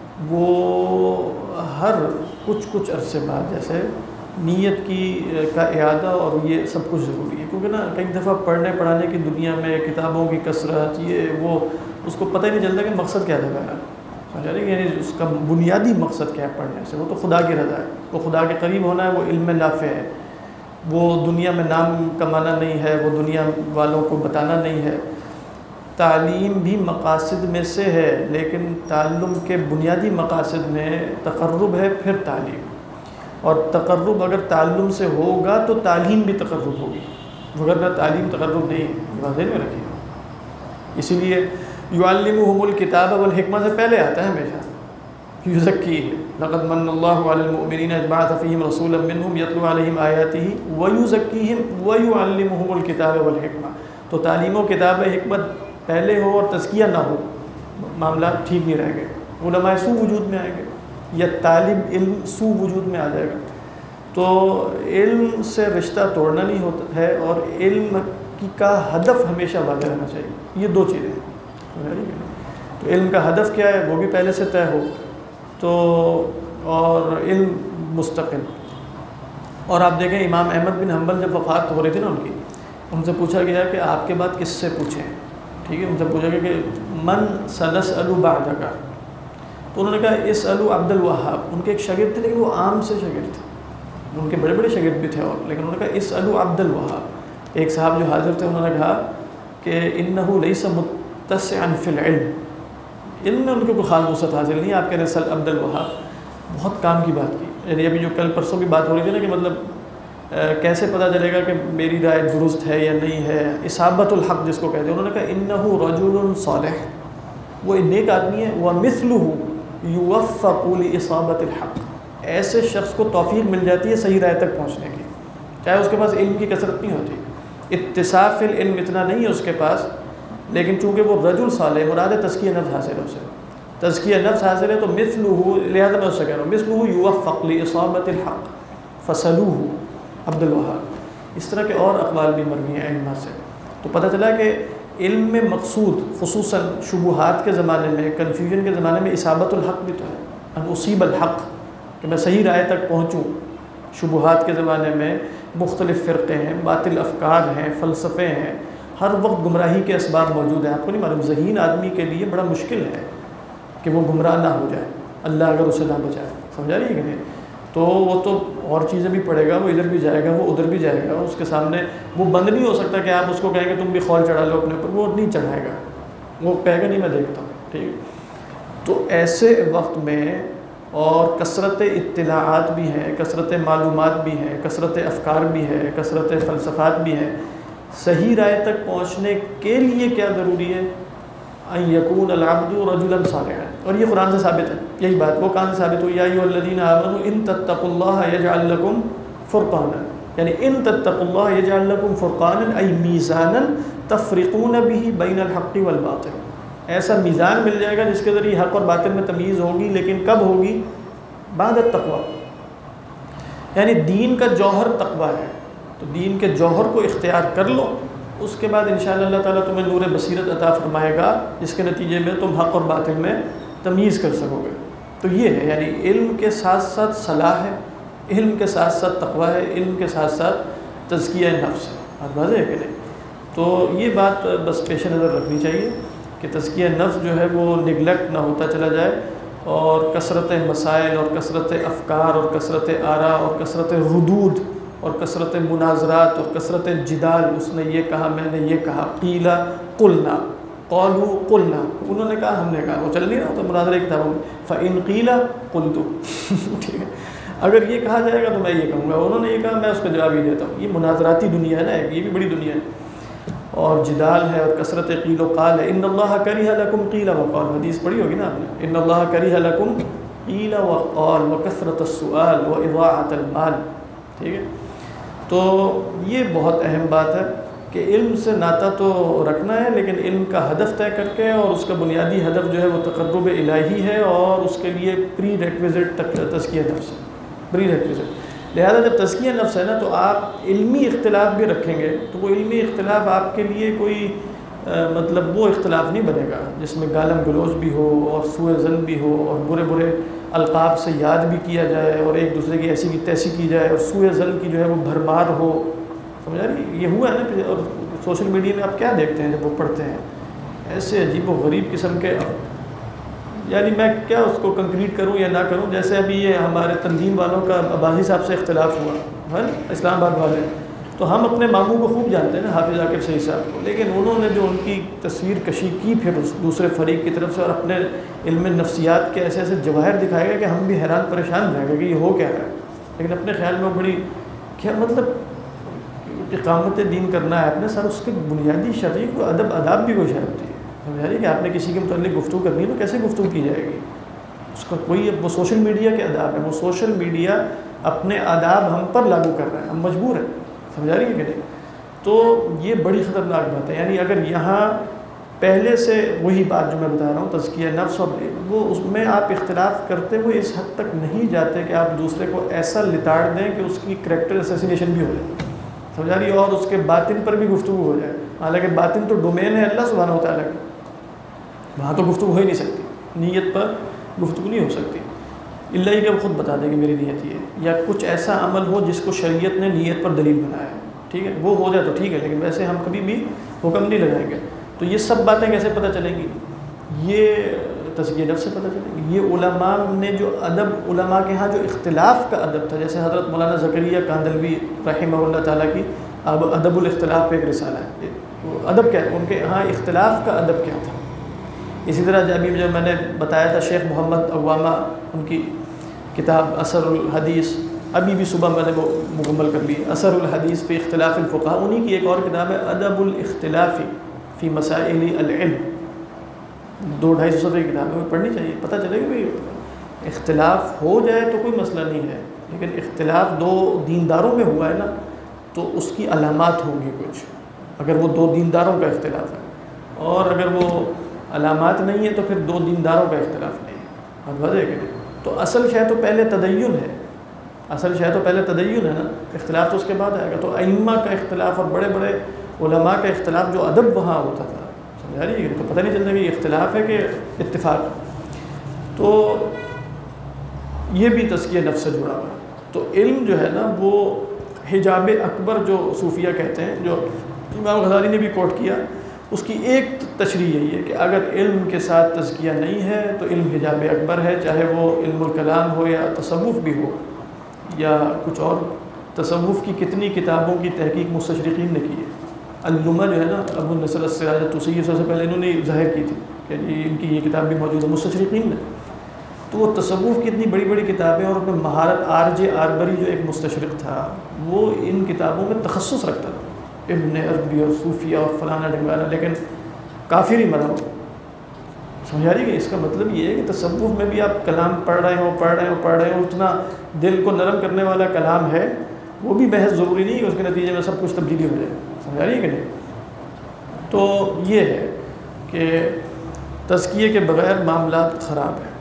وہ ہر کچھ عرصے بعد جیسے نیت کا اعادہ اور یہ سب کچھ ضروری ہے، کیونکہ نا کئی دفعہ پڑھنے پڑھانے کی دنیا میں کتابوں کی کثرت، یہ وہ اس کو پتہ ہی نہیں چلتا کہ مقصد کیا تھا میرا، سمجھا رہی، یعنی اس کا بنیادی مقصد کیا ہے پڑھنے سے. وہ تو خدا کی رضا ہے، وہ خدا کے قریب ہونا ہے، وہ علم نافع ہے، وہ دنیا میں نام کمانا نہیں ہے، وہ دنیا والوں کو بتانا نہیں ہے. تعلیم بھی مقاصد میں سے ہے، لیکن تعلم کے بنیادی مقاصد میں تقرب ہے، پھر تعلیم. اور تقرب اگر تعلم سے ہوگا تو تعلیم بھی تقرب ہوگی، وگرنہ تعلیم تقرب نہیں ہے، واضح میں رکھیے. اسی لیے یعلمہم الکتاب والحکمہ سے پہلے آتا ہے ہمیشہ، یزکیہم، لقد من اللہ علی المؤمنین اذ بعث فیہم رسولا منہم یتلو علیہم آیاتہ ویزکیہم ویعلمہم الکتاب والحکمہ. تو تعلیم و کتاب حکمت پہلے ہو اور تزکیہ نہ ہو، معاملات ٹھیک نہیں رہ گئے، علماء سو وجود میں آئیں گے یا طالب علم سو وجود میں آ جائے گا. تو علم سے رشتہ توڑنا نہیں ہوتا ہے، اور علم کا ہدف ہمیشہ واضح رہنا چاہیے. یہ دو چیزیں ہیں. تو علم کا ہدف کیا ہے وہ بھی پہلے سے طے ہو، تو اور علم مستقل. اور آپ دیکھیں امام احمد بن حنبل جب وفات ہو رہی تھی نا ان کی، ان سے پوچھا گیا کہ آپ کے بعد کس سے پوچھیں، ٹھیک ہے، ان سے پوچھا گیا کہ من سنسأل بعدک، تو انہوں نے کہا اسألوا عبد الوہاب. ان کے ایک شاگرد تھے لیکن وہ عام سے شاگرد تھے، ان کے بڑے بڑے شاگرد بھی تھے اور، لیکن انہوں نے کہا اسألوا عبد الوہاب. ایک صاحب جو حاضر تھے انہوں نے کہا کہ انہ لیس متسعا فی العلم، علم میں ان کو کوئی خاص وسعت حاصل نہیں ہے، آپ کہہ رہے ہیں سل عبد الوہاب. بہت کام کی بات کی. یعنی ابھی جو کل پرسوں کی بات ہو رہی تھی نا کہ مطلب کیسے پتہ چلے گا کہ میری رائے درست ہے یا نہیں ہے، اصابت الحق جس کو کہتے ہیں. انہوں نے کہا انہ رجل صالح، وہ ایک نیک آدمی ہے، ومثلہ یوفق لاصابت الحق، ایسے شخص کو توفیق مل جاتی ہے صحیح رائے تک پہنچنے کی، چاہے اس کے پاس علم کی کثرت نہیں ہوتی، اتصاف العلم اتنا نہیں ہے اس کے پاس، لیکن چونکہ وہ رجل صالح، مراد ہے تزکیہ نفس حاصل ہے اسے، تزکیہ نفس حاصل ہے، تو مثلہ، لہذا میں اس سے کہہ رہا ہوں مثلہ یوفق لاصابت الحق فصلوہ عبد الوہاب. اس طرح کے اور اقوال بھی مروی ہیں ائمہ سے. تو پتہ چلا کہ علم میں مقصود خصوصاً شبہات کے زمانے میں، کنفیوژن کے زمانے میں اصابت الحق بھی تو ہے، ان اصیب الحق، کہ میں صحیح رائے تک پہنچوں. شبہات کے زمانے میں مختلف فرقے ہیں، باطل افکار ہیں، فلسفے ہیں، ہر وقت گمراہی کے اسباب موجود ہیں. آپ کو نہیں معلوم، ذہین آدمی کے لیے بڑا مشکل ہے کہ وہ گمراہ نہ ہو جائے، اللہ اگر اسے نہ بچائے. سمجھا رہی ہے کہ نہیں؟ تو وہ تو اور چیزیں بھی پڑھے گا، وہ ادھر بھی جائے گا، وہ ادھر بھی جائے گا، اس کے سامنے وہ بند نہیں ہو سکتا کہ آپ اس کو کہیں کہ تم بھی خول چڑھا لو اپنے اوپر، وہ نہیں چڑھائے گا، وہ کہے گا نہیں میں دیکھتا ہوں. ٹھیک. تو ایسے وقت میں اور کثرت اطلاعات بھی ہیں، کثرت معلومات بھی ہیں، کثرت افکار بھی ہے، کثرت فلسفات بھی ہیں، صحیح رائے تک پہنچنے کے لیے کیا ضروری ہے؟ ان یکون العبد رجلا صالحا. اور یہ قرآن سے ثابت ہے یہی بات. وہ کہاں سے ثابت ہوئی؟ یا ایھا الذین آمنوا ان تتقوا اللہ یجعل لکم فرقانا، یعنی ان تتقوا اللہ یجعل لکم فرقانا ای میزانا تفرقون به بین الحق والباطل. ایسا میزان مل جائے گا جس کے ذریعے حق اور باطل میں تمیز ہوگی، لیکن کب ہوگی؟ بعد التقوی. یعنی دین کا جوہر تقوی ہے، تو دین کے جوہر کو اختیار کر لو، اس کے بعد انشاءاللہ اللہ تعالیٰ تمہیں نور بصیرت عطا فرمائے گا، جس کے نتیجے میں تم حق اور باطل میں تمیز کر سکو گے. تو یہ ہے، یعنی علم کے ساتھ ساتھ صلاح ہے، علم کے ساتھ ساتھ تقوی ہے، علم کے ساتھ ساتھ تزکیہ نفس ہے. بات واضح ہے کہ نہیں؟ تو یہ بات بس پیش نظر رکھنی چاہیے کہ تزکیہ نفس جو ہے وہ نگلیکٹ نہ ہوتا چلا جائے، اور کثرت مسائل اور کثرت افکار اور کثرت آراء اور کثرت ردود اور کثرت مناظرات اور کثرت جدال، اس نے یہ کہا میں نے یہ کہا، قیل قلنا، قالوا قلنا، انہوں نے کہا ہم نے کہا، وہ چل نہیں رہا ہوتا مناظرے کی کتابوں میں، فإن قیل قلت. ٹھیک ہے، اگر یہ کہا جائے گا تو میں یہ کہوں گا، انہوں نے یہ کہا میں اس کا جواب ہی دیتا ہوں. یہ مناظراتی دنیا ہے نا، یہ بھی بڑی دنیا ہے، اور جدال ہے اور کثرت قیل و قال ہے. ان اللہ کرہ لکم قیل وقال، حدیث پڑھی ہوگی نا آپ نے، ان اللہ کرہ لکم قیل وقال وکثرت السؤال واضاعۃ المال. ٹھیک ہے، تو یہ بہت اہم بات ہے کہ علم سے ناطہ تو رکھنا ہے، لیکن علم کا ہدف طے کر کے، اور اس کا بنیادی ہدف جو ہے وہ تقرب الہی ہے، اور اس کے لیے پری ریکویزٹ تزکیہ نفس ہے، پری ریکویزٹ. لہذا جب تزکیہ نفس ہے نا تو آپ علمی اختلاف بھی رکھیں گے، تو وہ علمی اختلاف آپ کے لیے کوئی مطلب وہ اختلاف نہیں بنے گا جس میں گالم گلوچ بھی ہو اور سوء ظن بھی ہو اور برے برے القاب سے یاد بھی کیا جائے اور ایک دوسرے کی ایسی کی تیسی کی جائے اور سوء ظن کی جو ہے وہ بھرمار ہو. سمجھا رہی؟ یہ ہوا ہے نا. اور سوشل میڈیا میں آپ کیا دیکھتے ہیں جب وہ پڑھتے ہیں، ایسے عجیب و غریب قسم کے، یعنی میں کیا اس کو کنکریٹ کروں یا نہ کروں. جیسے ابھی یہ ہمارے تنظیم والوں کا عباسی صاحب سے اختلاف ہوا ہے، اسلام آباد والے، تو ہم اپنے ماموں کو خوب جانتے ہیں نا، حافظ عاقب صحیح صاحب کو، لیکن انہوں نے جو ان کی تصویر کشی کی پھر اس دوسرے فریق کی طرف سے، اور اپنے علم نفسیات کے ایسے ایسے جواہر دکھائے گا کہ ہم بھی حیران پریشان رہیں گے کہ یہ ہو کیا رہا ہے. لیکن اپنے خیال میں وہ بڑی کیا مطلب اقامت دین کرنا ہے اپنے سر، اس کے بنیادی شرعی کو ادب آداب بھی کوئی شے ہوتی ہے. سمجھا رہی کہ آپ نے کسی کے متعلق گفتگو کرنی ہے تو کیسے گفتگو کی جائے گی، اس کا کوئی، وہ سوشل میڈیا کے آداب ہیں، وہ سوشل میڈیا اپنے آداب ہم پر لاگو کر رہے ہیں، ہم مجبور ہیں. سمجھا رہی ہے کہ نہیں؟ تو یہ بڑی خطرناک بات ہے. یعنی اگر یہاں پہلے سے وہی بات جو میں بتا رہا ہوں تزکیہ نفس، اور وہ اس میں آپ اختلاف کرتے ہوئے اس حد تک نہیں جاتے کہ آپ دوسرے کو ایسا لتاڑ دیں کہ اس کی کریکٹر اسیسینیشن بھی ہو جائے. سمجھا رہی ہے؟ اور اس کے باطن پر بھی گفتگو ہو جائے. حالانکہ باطن تو ڈومین ہے اللہ سبحانہ و تعالیٰ کی، وہاں تو گفتگو ہو ہی نہیں سکتی، نیت پر گفتگو نہیں ہو سکتی. اللہ ہی کہ وہ خود بتا دے کہ میری نیت یہ ہے، یا کچھ ایسا عمل ہو جس کو شریعت نے نیت پر دلیل بنایا ہے. ٹھیک ہے، وہ ہو جائے تو ٹھیک ہے، لیکن ویسے ہم کبھی بھی حکم نہیں لگائیں گے. تو یہ سب باتیں کیسے پتہ چلیں گی؟ یہ تزکیہ نفس سے پتہ چلیں گی. یہ علماء نے جو ادب، علماء کے ہاں جو اختلاف کا ادب تھا، جیسے حضرت مولانا زکریا کاندلوی رحمہ اللہ تعالیٰ کی ادب الاختلاف پہ ایک رسالہ ہے. ادب کیا ہے ان کے ہاں، اختلاف کا ادب کیا تھا. اسی طرح ابھی جو میں نے بتایا تھا شیخ محمد عوامہ، ان کی کتاب اثر الحدیث، ابھی بھی صبح میں نے وہ مکمل کر لی، اثر الحدیث فی اختلاف الفقہا. انہی کی ایک اور کتاب ہے ادب الاختلاف فی مسائل العلم، 200-250 صفحے کی کتاب ہے، وہ پڑھنی چاہیے. پتہ چلے کہ بھئی اختلاف ہو جائے تو کوئی مسئلہ نہیں ہے، لیکن اختلاف دو دینداروں میں ہوا ہے نا، تو اس کی علامات ہوں گی کچھ. اگر وہ دو دینداروں کا اختلاف ہے، اور اگر وہ علامات نہیں ہے تو پھر دو دینداروں کا اختلاف نہیں ہے. بات واضح ہے کہ نہیں؟ تو اصل شے تو پہلے تدین ہے، اصل شے تو پہلے تدین ہے نا، اختلاف تو اس کے بعد آئے گا. تو ائمہ کا اختلاف اور بڑے بڑے علماء کا اختلاف، جو ادب وہاں ہوتا تھا، سمجھا رہی ہے؟ تو پتہ نہیں چلتا کہ یہ اختلاف ہے کہ اتفاق. تو یہ بھی تزکیہ نفس سے جڑا ہوا ہے. تو علم جو ہے نا وہ حجاب اکبر جو صوفیہ کہتے ہیں، جو امام غزالی نے بھی کوٹ کیا، اس کی ایک تشریح یہی ہے کہ اگر علم کے ساتھ تزکیہ نہیں ہے تو علم حجاب اکبر ہے، چاہے وہ علم الکلام ہو یا تصوف بھی ہو یا کچھ اور. تصوف کی کتنی کتابوں کی تحقیق مستشرقین نے کی ہے. اللمہ جو ہے نا، ابو النصر السراج الطوسی، سب سے پہلے انہوں نے ظاہر کی تھی کہ ان کی یہ کتاب بھی موجود ہے مستشرقین نے. تو وہ تصوف کی اتنی بڑی بڑی کتابیں، اور ان میں مہارت آرج آربری جو ایک مستشرق تھا، وہ ان کتابوں میں تخصص رکھتا تھا، ابن عربی اور صوفیہ اور فلانا ڈنگانا، لیکن کافر ہی مرا ہو. سمجھا رہی کہ اس کا مطلب یہ ہے کہ تصوف میں بھی آپ کلام پڑھ رہے ہو، اتنا دل کو نرم کرنے والا کلام ہے، وہ بھی بحث ضروری نہیں کہ اس کے نتیجے میں سب کچھ تبدیلی ہو جائے. سمجھا رہی ہے کہ نہیں؟ تو یہ ہے کہ تزکیے کے بغیر معاملات خراب ہیں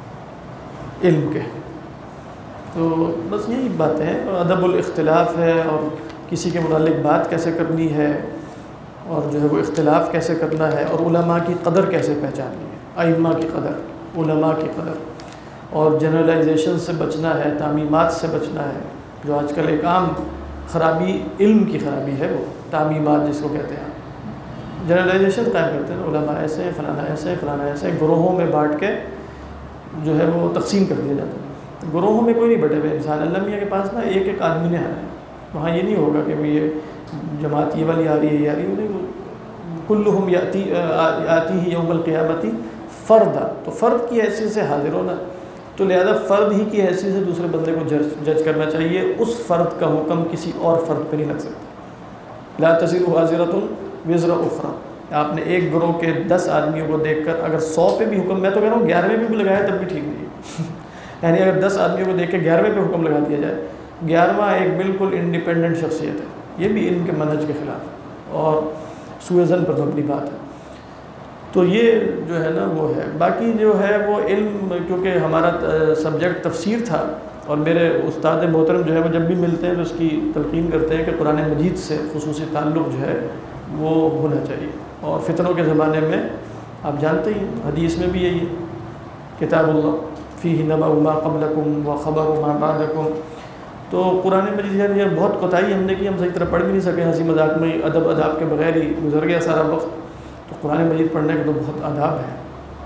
علم کے. تو بس یہی باتیں ہیں. ادب الاختلاف ہے، اور کسی کے متعلق بات کیسے کرنی ہے، اور جو ہے وہ اختلاف کیسے کرنا ہے، اور علماء کی قدر کیسے پہچاننی ہے، ائمہ کی قدر، علماء کی قدر، اور جنرلائزیشن سے بچنا ہے، تعمیمات سے بچنا ہے. جو آج کل ایک عام خرابی، علم کی خرابی ہے، وہ تعمیمات جس کو کہتے ہیں. جنرلائزیشن قائم کرتے ہیں، علماء ایسے ہیں، فلانا ایسے ہیں، فلانا ایسے ہیں، گروہوں میں بانٹ کے جو ہے وہ تقسیم کر دیا جاتا ہے. گروہوں میں کوئی نہیں بٹے ہوئے انسان. اللہ میاں کے پاس نا ایک ایک آدمی نے آنا ہے. وہاں یہ نہیں ہوگا کہ یہ جماعت یہ والی آ رہی ہے، یہ آ رہی ہے. کلہم آتی ہی یوم القیامتی فردا. تو فرد کی حیثیت سے حاضر ہونا، تو لہذا فرد ہی کی حیثیت سے دوسرے بندے کو جج کرنا چاہیے. اس فرد کا حکم کسی اور فرد پہ نہیں لگ سکتا. لا تزر وازرۃ وزر اخری. آپ نے ایک گروہ کے 10 آدمیوں کو دیکھ کر اگر 100 پہ بھی حکم، میں تو کہہ رہا ہوں 11ویں پہ بھی لگایا تب بھی ٹھیک نہیں ہے. یعنی اگر 10 آدمیوں کو دیکھ کے 11ویں پہ حکم لگا دیا جائے، 11واں ایک بالکل انڈیپینڈنٹ شخصیت ہے، یہ بھی علم کے منہج کے خلاف ہے اور سوء ظن پر مبنی بات ہے. تو یہ جو ہے نا وہ ہے. باقی جو ہے وہ علم، کیونکہ ہمارا سبجیکٹ تفسیر تھا، اور میرے استاد محترم جو ہے وہ جب بھی ملتے ہیں تو اس کی تلقین کرتے ہیں کہ قرآن مجید سے خصوصی تعلق جو ہے وہ ہونا چاہیے. اور فتنوں کے زمانے میں آپ جانتے ہی حدیث میں بھی یہی ہے، کتاب اللہ فیہ نبأ ما قبلکم و خبر ما بعدکم. تو قرآن مجید یعنی بہت کوتاہی ہم نے کی، ہم صحیح طرح پڑھ بھی نہیں سکے، ہنسی مذاق میں ادب اداب کے بغیر ہی گزر گیا سارا وقت. تو قرآن مجید پڑھنے کا تو بہت آداب ہے.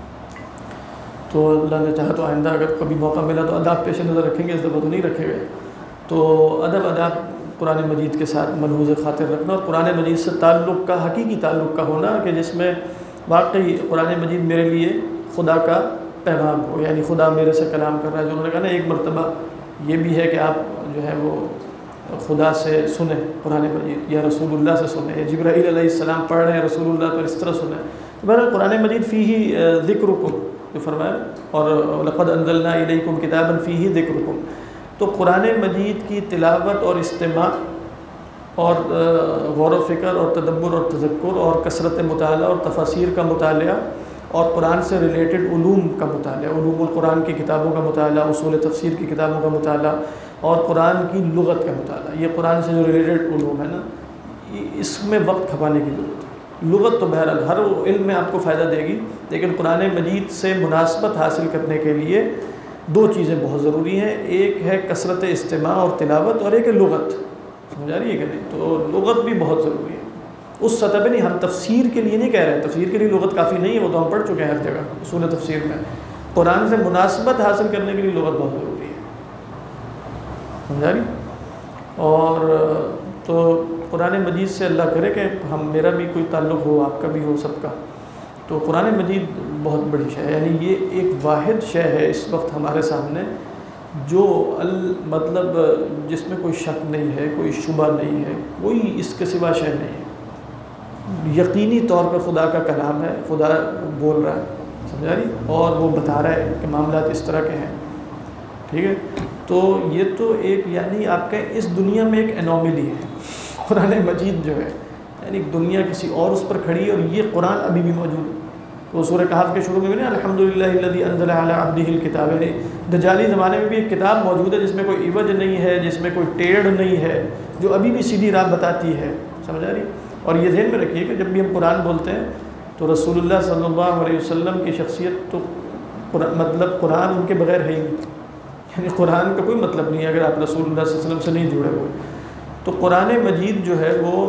تو اللہ نے چاہا تو آئندہ اگر کبھی موقع ملا تو اداب پیش نظر رکھیں گے، اس دفعہ تو نہیں رکھے گئے. تو ادب اداب قرآن مجید کے ساتھ ملحوظ خاطر رکھنا، اور قرآن مجید سے تعلق کا، حقیقی تعلق کا ہونا، کہ جس میں واقعی قرآن مجید میرے لیے خدا کا پیغام ہو، یعنی خدا میرے سے کلام کر رہا ہے. جو انہوں نے کہا نا ایک مرتبہ یہ بھی ہے کہ آپ جو ہے وہ خدا سے سنیں قرآن مجید، یا رسول اللہ سے سنیں، یا جبرائیل علیہ السلام پڑھ رہے ہیں رسول اللہ پر اس طرح سنیں. بہرحال قرآن مجید فیہ ذکرکم جو فرمایا، اور لقد انزلنا الیکم کتابا فیہ ذکرکم. تو قرآن مجید کی تلاوت اور استماع اور غور و فکر اور تدبر اور تذکر اور کثرت مطالعہ اور تفاسیر کا مطالعہ اور قرآن سے ریلیٹڈ علوم کا مطالعہ، علوم القرآن کی کتابوں کا مطالعہ، اصول تفسیر کی کتابوں کا مطالعہ، اور قرآن کی لغت کا مطالعہ، یہ قرآن سے جو ریلیٹڈ علوم ہے نا، اس میں وقت کھپانے کی ضرورت ہے. لغت تو بہرحال ہر علم میں آپ کو فائدہ دے گی، لیکن قرآن مجید سے مناسبت حاصل کرنے کے لیے 2 چیزیں بہت ضروری ہیں. ایک ہے کثرت استماع اور تلاوت، اور ایک ہے لغت. سمجھا رہی ہے کہ نہیں؟ تو لغت بھی بہت ضروری ہے. اس سطح پہ نہیں. ہم تفسیر کے لیے نہیں کہہ رہے ہیں, تفسیر کے لیے لغت کافی نہیں ہے, وہ تو ہم پڑھ چکے ہیں ہر جگہ اصول تفسیر میں. قرآن سے مناسبت حاصل کرنے کے لیے لغت بہت ضروری ہے, سمجھا رہی. اور تو قرآن مجید سے اللہ کرے کہ میرا بھی کوئی تعلق ہو, آپ کا بھی ہو, سب کا. تو قرآن مجید بہت بڑی شے ہے, یعنی یہ ایک واحد شے ہے اس وقت ہمارے سامنے جو مطلب جس میں کوئی شک نہیں ہے, کوئی شبہ نہیں ہے, کوئی اس کے سوا شے نہیں ہے. یقینی طور پہ خدا کا کلام ہے, خدا بول رہا ہے, سمجھا رہی, اور وہ بتا رہا ہے کہ معاملات اس طرح کے ہیں. ٹھیک ہے, تو یہ تو ایک یعنی آپ کا اس دنیا میں ایک انوملی ہے قرآن مجید جو ہے, یعنی دنیا کسی اور اس پر کھڑی ہے, اور یہ قرآن ابھی بھی موجود ہے. تو سورہ کہف کے شروع میں بھی الحمدللہ الذی انزل علی عبدہ الکتاب, یعنی دجالی زمانے میں بھی ایک کتاب موجود ہے جس میں کوئی عوج نہیں ہے, جس میں کوئی ٹیڑھ نہیں ہے, جو ابھی بھی سیدھی راہ بتاتی ہے, سمجھا رہی. اور یہ ذہن میں رکھیے کہ جب بھی ہم قرآن بولتے ہیں تو رسول اللہ صلی اللہ علیہ وسلم کی شخصیت تو مطلب قرآن ان کے بغیر ہے ہی نہیں, یعنی قرآن کا کوئی مطلب نہیں ہے اگر آپ رسول اللہ صلی اللہ علیہ وسلم سے نہیں جڑے ہوئے. تو قرآن مجید جو ہے وہ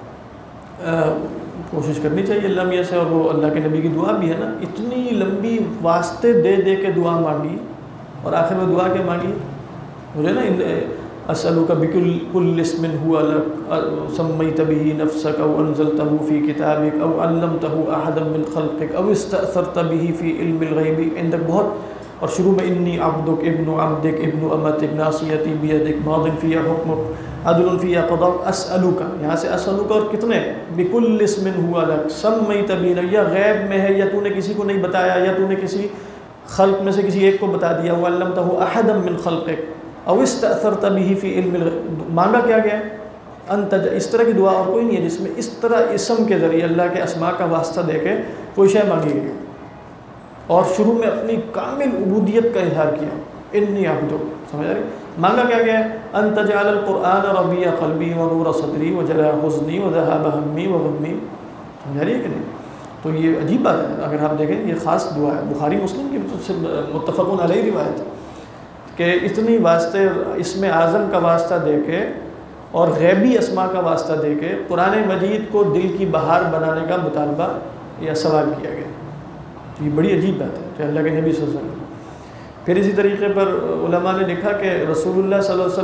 کوشش کرنی چاہیے اللہ میاں سے, اور وہ اللہ کے نبی کی دعا بھی ہے نا, اتنی لمبی واسطے دے دے کے دعا مانگی, اور آخر میں دعا کیا مانگی مجھے نا, اسألک بکل اسم هو لک سمیت به نفسک او انزلته فی کتابک او علمته احدا من خلقک او استأثرت به فی علم الغیب عندک, بہت. اور شروع میں انی عبدک ابن عبدک ابن امتک ناصیتی بیدک ماض فی حکمک عدل فی قضاء اسألک, یہاں سے اسألک اور کتنے بکل اسم هو لک سمیت به, یا غیب میں ہے, یا تو نے کسی کو نہیں بتایا, یا تو نے کسی خلق میں سے کسی ایک کو بتا دیا, وعلمته احدا من خلقک او استأثرت به فی علم الغیب. مانگا کیا گیا ہے انت, اس طرح کی دعا اور کوئی نہیں ہے جس میں اس طرح اسم کے ذریعے اللہ کے اسماء کا واسطہ دے کے کوئی شے مانگی گئی, اور شروع میں اپنی کامل عبودیت کا اظہار کیا, انی عبدک, سمجھ رہے. مانگا کیا گیا ہے ان تجعل القرآن ربیع قلبی ونور صدری وجلاء حزنی وذهاب ہمی وغمی, سمجھ رہی ہے کہ نہیں. تو یہ عجیب بات ہے, اگر آپ دیکھیں یہ خاص دعا ہے, بخاری مسلم کی متفق علیہ روایت ہے کہ اتنی واسطے اسم اعظم کا واسطہ دے کے اور غیبی اسماء کا واسطہ دے کے قرآن مجید کو دل کی بہار بنانے کا مطالبہ یا سوال کیا گیا. یہ بڑی عجیب بات ہے کہ اللہ کے نبی صلی اللہ علیہ وسلم. پھر اسی طریقے پر علماء نے لکھا کہ رسول اللہ صلی اللہ علیہ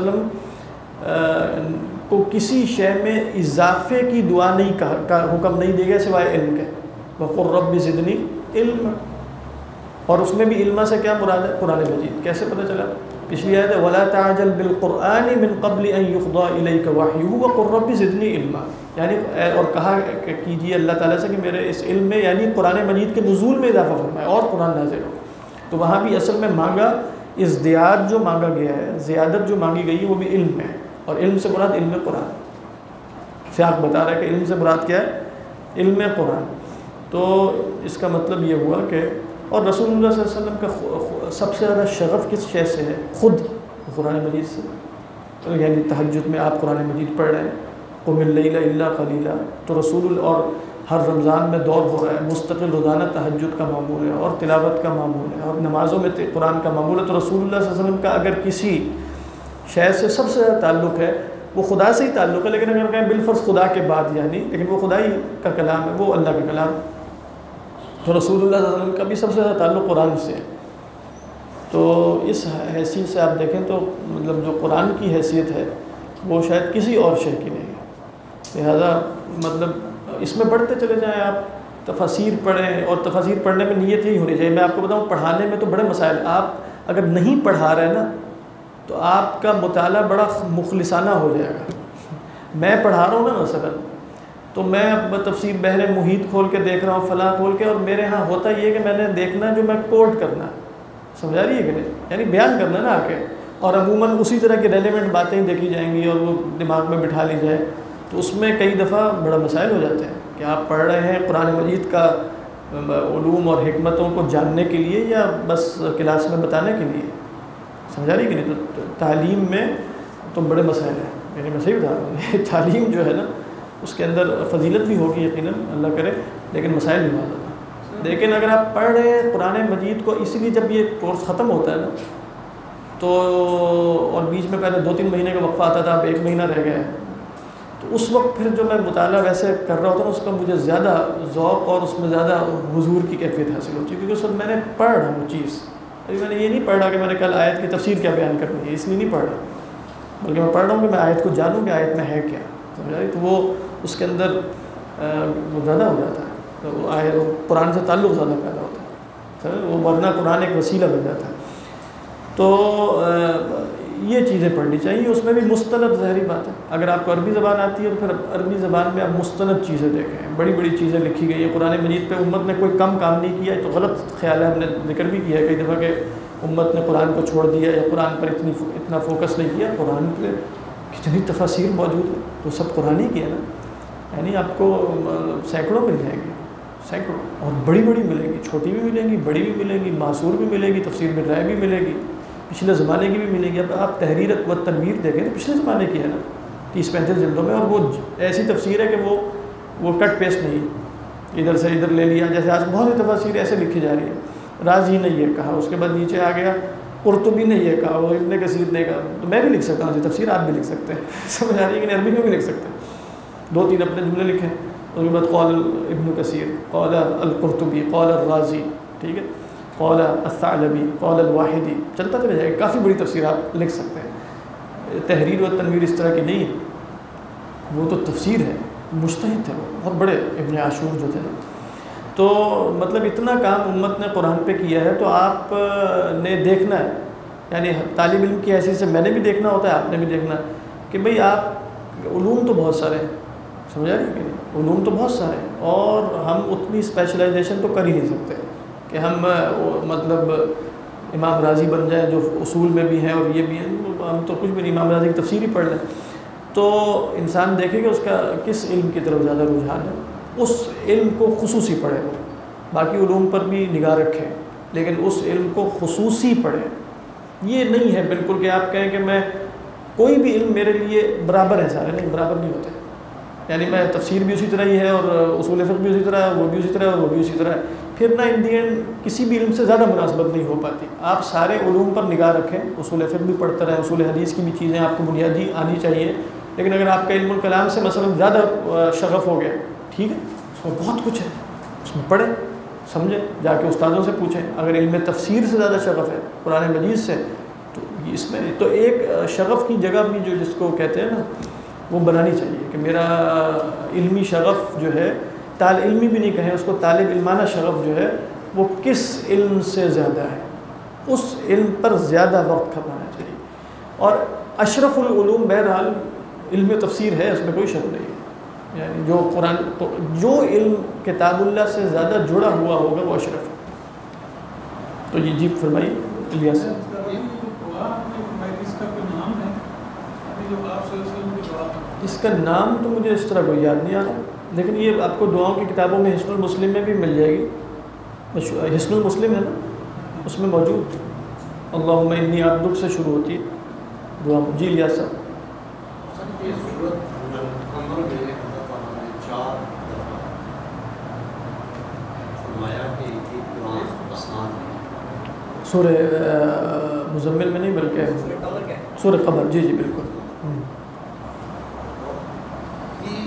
وسلم کو کسی شے میں اضافے کی دعا نہیں کا حکم نہیں دیا گیا سوائے علم کے, وقل رب زدنی علم, اور اس میں بھی علم سے کیا مراد ہے قرآن مجید. کیسے پتہ چلا؟ پچھلی آیت ہے ولا تعجل بالقرآن من قبل ان يقضى الیک وحیہ وقل رب زدنی علما, یعنی اور کہا کہ کیجیے اللہ تعالیٰ سے کہ میرے اس علم میں یعنی قرآن مجید کے نزول میں اضافہ فرمائے اور قرآن نازل ہو. تو وہاں بھی اصل میں مانگا ازدیاد جو مانگا گیا ہے, زیادت جو مانگی گئی ہے وہ بھی علم میں ہے, اور علم سے مراد علم قرآن. سیاق بتا رہا ہے کہ علم سے مراد کیا ہے, علم قرآن. تو اس کا مطلب یہ ہوا کہ, اور رسول اللہ صلی اللہ علیہ وسلم کا سب سے زیادہ شغف کس شے سے ہے؟ خود قرآن مجید سے. یعنی تہجد میں آپ قرآن مجید پڑھ رہے ہیں, قم اللیل الا قلیلا, تو رسول اور ہر رمضان میں دور ہو رہا ہے, مستقل روزانہ تہجد کا معمول ہے اور تلاوت کا معمول ہے اور نمازوں میں قرآن کا معمول ہے. تو رسول اللہ صلی اللہ علیہ وسلم کا اگر کسی شے سے سب سے زیادہ تعلق ہے وہ خدا سے ہی تعلق ہے, لیکن اگر کہیں بالفرض خدا کے بعد یعنی, لیکن وہ خدا ہی کا کلام ہے, وہ اللہ کا کلام. تو رسول اللہ صلی اللہ علیہ وسلم کا بھی سب سے زیادہ تعلق قرآن سے ہے. تو اس حیثیت سے آپ دیکھیں تو مطلب جو قرآن کی حیثیت ہے وہ شاید کسی اور شے کی نہیں ہے. لہذا مطلب اس میں پڑھتے چلے جائیں آپ, تفاسیر پڑھیں, اور تفاسیر پڑھنے میں نیت یہی ہونی چاہیے. میں آپ کو بتاؤں پڑھانے میں تو بڑے مسائل, آپ اگر نہیں پڑھا رہے نا تو آپ کا مطالعہ بڑا مخلصانہ ہو جائے گا. میں پڑھا رہا ہوں نا مثلا, تو میں اب تفسیر بحر محیط کھول کے دیکھ رہا ہوں, فلاں کھول کے, اور میرے ہاں ہوتا یہ ہے کہ میں نے دیکھنا جو میں کوٹ کرنا, سمجھا رہی ہے کہ نہیں, یعنی بیان کرنا نا آ کے, اور عموماً اسی طرح کی ریلیونٹ باتیں دیکھی جائیں گی اور وہ دماغ میں بٹھا لی جائے. تو اس میں کئی دفعہ بڑا مسائل ہو جاتے ہیں کہ آپ پڑھ رہے ہیں قرآن مجید کا علوم اور حکمتوں کو جاننے کے لیے یا بس کلاس میں بتانے کے لیے, سمجھا رہی کہ نہیں. تو تعلیم میں تو بڑے مسائل ہیں, یعنی میں صحیح بتا رہا ہوں, تعلیم جو ہے نا اس کے اندر فضیلت بھی ہوگی یقیناً, اللہ کرے, لیکن مسائل بھی بہت ہوتا ہے. لیکن اگر آپ پڑھ رہے ہیں قرآن مجید کو, اسی لیے جب یہ کورس ختم ہوتا ہے نا تو, اور بیچ میں پہلے 2-3 مہینے کا وقفہ آتا تھا, اب 1 مہینہ رہ گیا ہے, تو اس وقت پھر جو میں مطالعہ ویسے کر رہا ہوتا ہوں اس کا مجھے زیادہ ذوق اور اس میں زیادہ حضور کی کیفیت حاصل ہوتی ہے، کیونکہ اس وقت میں نے پڑھ رہا ہوں چیز. ابھی میں نے یہ نہیں پڑھ رہا کہ میں نے کل آیت کی تفسیر کیا بیان کرنی ہے، اس لیے نہیں پڑھ رہا، بلکہ میں پڑھ رہا ہوں کہ میں آیت کو جانوں کہ آیت میں ہے کیا. سمجھا رہی؟ تو وہ اس کے اندر وہ زیادہ ہو جاتا ہے، تو وہ قرآن سے تعلق زیادہ پیدا ہوتا ہے، وہ ورنہ قرآن ایک وسیلہ بن جاتا ہے. تو یہ چیزیں پڑھنی چاہیے. اس میں بھی مستند ظاہری بات ہے، اگر آپ کو عربی زبان آتی ہے تو پھر عربی زبان میں آپ مستند چیزیں دیکھیں، بڑی بڑی چیزیں لکھی گئی ہیں. قرآن مجید پہ امت نے کوئی کم کام نہیں کیا ہے تو غلط خیال ہے. ہم نے ذکر بھی کیا ہے کئی دفعہ کہ امت نے قرآن کو چھوڑ دیا یا قرآن پر اتنا فوکس نہیں کیا. قرآن پہ کتنی تفاسیر موجود ہے، تو سب قرآن ہی کی ہے نا. یعنی آپ کو سینکڑوں مل جائیں گے، سینکڑوں، اور بڑی بڑی ملیں گی، چھوٹی بھی ملیں گی، بڑی بھی ملیں گی، معصور بھی ملے گی، تفسیر میں رائے بھی ملے گی، پچھلے زمانے کی بھی ملے گی. اب آپ تحریر و تنویر دیکھیں تو پچھلے زمانے کی ہے نا، 30-35 جلدوں میں، اور وہ ایسی تفسیر ہے کہ وہ کٹ پیسٹ نہیں، ادھر سے ادھر لے لیا. جیسے آج بہت سی تفاسیر ایسے لکھی جا رہی ہے، رازی نے یہ کہا، اس کے بعد نیچے آ گیا قرطبی نے یہ کہا، وہ ابن کثیر نے کہا. تو میں بھی لکھ سکتا ہوں ایسی تفسیر، آپ بھی لکھ سکتے ہیں. سمجھ آ رہی ہے کہ عربی میں بھی لکھ سکتے ہیں، 2-3 اپنے جملے لکھیں، اس کے بعد قال ابن کثیر، قال القرطبی، قال الرازی، ٹھیک ہے، قال الثعلبی، قال الواحدی، چلتا چلے جائے. کافی بڑی تفسیر آپ لکھ سکتے ہیں. تحریر و تنویر اس طرح کی نہیں ہے، وہ تو تفسیر ہے، مجتہد تھے، وہ بہت بڑے ابن عاشور جو تھے نا. تو مطلب اتنا کام امت نے قرآن پہ کیا ہے، تو آپ نے دیکھنا ہے، یعنی طالب علم کی حیثیت سے میں نے بھی دیکھنا ہوتا ہے، آپ نے بھی دیکھنا ہے کہ بھئی آپ علوم تو بہت سارے ہیں، سمجھا رہی ہے کہ نہیں، علوم تو بہت سارے ہیں، اور ہم اتنی اسپیشلائزیشن تو کر ہی نہیں سکتے کہ ہم مطلب امام راضی بن جائیں جو اصول میں بھی ہیں اور یہ بھی ہیں. ہم تو کچھ بھی نہیں، امام راضی کی تفسیر ہی پڑھ لیں. تو انسان دیکھے کہ اس کا کس علم کی طرف زیادہ رجحان ہے، اس علم کو خصوصی پڑھے. وہ باقی علوم پر بھی نگاہ رکھیں لیکن اس علم کو خصوصی پڑھیں. یہ نہیں ہے بالکل کہ آپ کہیں کہ میں کوئی بھی علم میرے لیے برابر ہے، سارے نہیں، برابر نہیں ہوتے. یعنی میں تفسیر بھی اسی طرح ہی ہے، اور اصول فقہ بھی اسی طرح ہے، وہ بھی اسی طرح ہے، اور وہ بھی اسی طرح ہے. پھر نہ ان دی اینڈ کسی بھی علم سے زیادہ مناسبت نہیں ہو پاتی. آپ سارے علوم پر نگاہ رکھیں، اصول فقہ بھی پڑھتے رہیں، اصول حدیث کی بھی چیزیں آپ کو بنیادی آنی چاہیے. لیکن اگر آپ کا علم الکلام سے مثلا زیادہ شغف ہو گیا، ٹھیک ہے، اس میں بہت کچھ ہے، اس میں پڑھیں، سمجھیں، جا کے استادوں سے پوچھیں. اگر علم تفسیر سے زیادہ شغف ہے، قرآن مجید سے، تو اس میں تو ایک شغف کی جگہ بھی جو جس کو کہتے ہیں نا، وہ بنانی چاہیے کہ میرا علمی شغف جو ہے، طالب علمی بھی نہیں کہیں اس کو، طالب علمانہ شغف جو ہے وہ کس علم سے زیادہ ہے، اس علم پر زیادہ وقت کھپانا چاہیے. اور اشرف العلوم بہرحال علم تفسیر ہے، اس میں کوئی شک نہیں ہے. یعنی جو قرآن، جو علم کتاب اللہ سے زیادہ جڑا ہوا ہوگا وہ اشرف ہے. تو یہ جی فرمائیے الیاس. اس کا نام تو مجھے اس طرح کوئی یاد نہیں آ رہا، لیکن یہ آپ کو دعاؤں کی کتابوں میں حسن المسلم میں بھی مل جائے گی. حسن المسلم ہے نا، اس میں موجود اللہم انی عبدک سے شروع ہوتی ہے دعا. جی الیاس صاحب. یہ صورت مکمل میں اللہ تعالیٰ نے 4 دفعہ فرمایا کہ یہ قرآن آسان ہے. سورہ مزمل میں نہیں بلکہ سورہ قمر. جی جی بالکل. یہ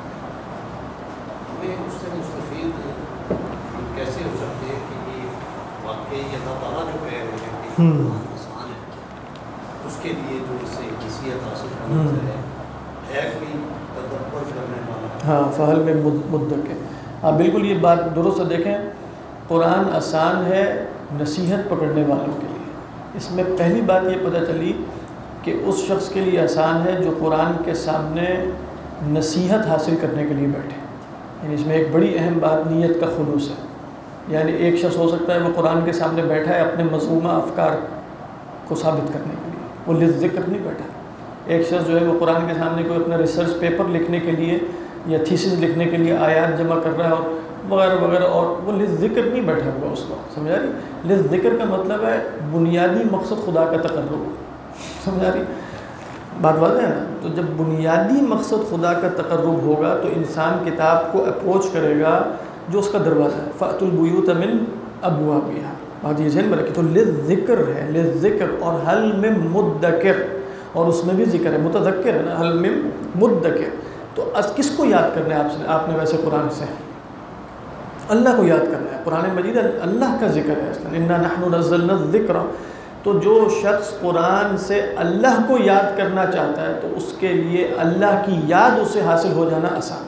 ہمیں اس سے مستفید کیسے ہو سکتے ہیں کہ یہ واقعی اللہ تعالیٰ جو کہہ رہے ہیں کہ قرآن آسان ہے، اس کے لیے جو اس سے حیثیت حاصل کرنا ہے کوئی تدبر کرنے والا. ہاں، فہل میں مدک ہے. ہاں بالکل، یہ بات درست ہے. دیکھیں، قرآن آسان ہے نصیحت پکڑنے والوں کے لیے. اس میں پہلی بات یہ پتہ چلی کہ اس شخص کے لیے آسان ہے جو قرآن کے سامنے نصیحت حاصل کرنے کے لیے بیٹھے. یعنی اس میں ایک بڑی اہم بات نیت کا خلوص ہے. یعنی ایک شخص ہو سکتا ہے وہ قرآن کے سامنے بیٹھا ہے اپنے مذمومہ افکار کو ثابت کرنے کے لیے، وہ لذکر نہیں بیٹھا. ایک شخص جو ہے وہ قرآن کے سامنے کوئی اپنا ریسرچ پیپر لکھنے کے لیے یا تھیسس لکھنے کے لیے آیات جمع کر رہا ہے اور وغیرہ وغیرہ، اور وہ لذکر نہیں بیٹھا ہوا اس وقت. سمجھا رہی؟ لذکر کا مطلب ہے بنیادی مقصد خدا کا تقرب. سمجھا رہی بات؟ واضح ہے نا. تو جب بنیادی مقصد خدا کا تقرب ہوگا تو انسان کتاب کو اپروچ کرے گا جو اس کا دروازہ ہے. فَأْتُوا الْبُيُوتَ مِنْ أَبْوَابِهَا. بات یہ ذہن میں رکھی. تو لذکر ہے، لذکر. اور حل میں مدکر، اور اس میں بھی ذکر ہے، متذکر ہے نا، حل میں مدکر. تو کس کو یاد کرنا ہے آپ نے ویسے قرآن سے؟ اللہ کو یاد کرنا ہے. قرآن مجید اللہ کا ذکر ہے اصلا، انا نحن نزلنا الذکر. تو جو شخص قرآن سے اللہ کو یاد کرنا چاہتا ہے تو اس کے لیے اللہ کی یاد اسے حاصل ہو جانا آسان ہے.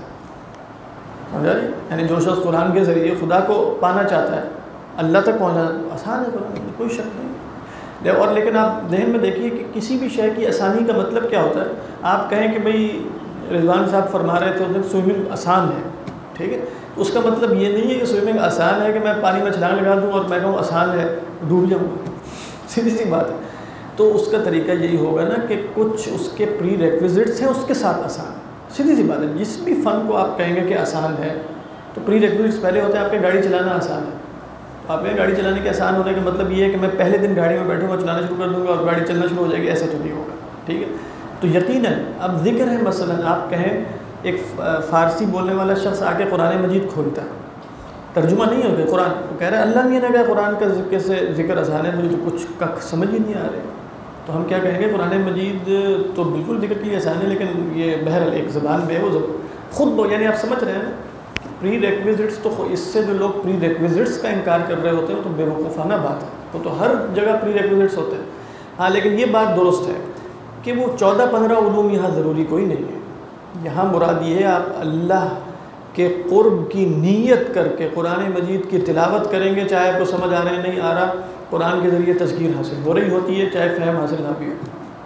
سمجھا جی؟ یعنی جو شخص قرآن کے ذریعے خدا کو پانا چاہتا ہے، اللہ تک پہنچنا آسان ہے قرآن میں، کوئی شک نہیں. اور لیکن آپ ذہن میں دیکھیے کہ کسی بھی شے کی آسانی کا مطلب کیا ہوتا ہے. آپ کہیں کہ بھئی رضوان صاحب فرما رہے تھے اس دن سوئمنگ آسان ہے، ٹھیک ہے، اس کا مطلب یہ نہیں ہے کہ سوئمنگ آسان ہے کہ میں پانی میں چھلانگ لگا دوں اور میں کہوں آسان ہے ڈوب جاؤں گا. سیدھی سی بات ہے. تو اس کا طریقہ یہی ہوگا نا کہ کچھ اس کے پری ریکویزٹس ہیں، اس کے ساتھ آسان ہے. سیدھی سی بات ہے. جس بھی فن کو آپ کہیں گے کہ آسان ہے تو پری ریکویزٹس پہلے ہوتے ہیں. آپ کے گاڑی چلانا آسان ہے، آپ کے گاڑی چلانے کے آسان ہونے کا مطلب یہ ہے کہ میں پہلے دن گاڑی میں بیٹھوں گا، چلانا شروع کر دوں گا اور گاڑی چلنا شروع ہو جائے گی، ایسا تو نہیں ہوگا. ٹھیک ہے. تو یقیناً اب ذکر ہے، مثلا آپ کہیں ایک فارسی بولنے والا شخص آ کے قرآن مجید کھولتا ہے، ترجمہ نہیں ہو گیا قرآن، وہ کہہ رہا ہے اللہ نہیں نے کہا قرآن کا کیسے ذکر آسان ہے، مجھے تو کچھ کک سمجھ ہی نہیں آ رہے. تو ہم کیا کہیں گے؟ قرآن مجید تو بالکل ذکر کے لیے آسان ہے، لیکن یہ بہرحال ایک زبان میں ہے، وہ خود یعنی آپ سمجھ رہے ہیں پری ریکویزٹس. تو اس سے جو لوگ پری ریکویزٹس کا انکار کر رہے ہوتے ہیں تو بے وقوفانہ بات ہے. وہ تو ہر جگہ پری ریکویزٹس ہوتے ہیں. ہاں لیکن یہ بات درست ہے کہ وہ 14-15 علوم یہاں ضروری کوئی نہیں ہے. یہاں مراد یہ ہے آپ اللہ کے قرب کی نیت کر کے قرآن مجید کی تلاوت کریں گے، چاہے آپ کو سمجھ آ رہا ہے نہیں آ رہا، قرآن کے ذریعے تذکیر حاصل ہو رہی ہوتی ہے، چاہے فہم حاصل نہ بھی ہو.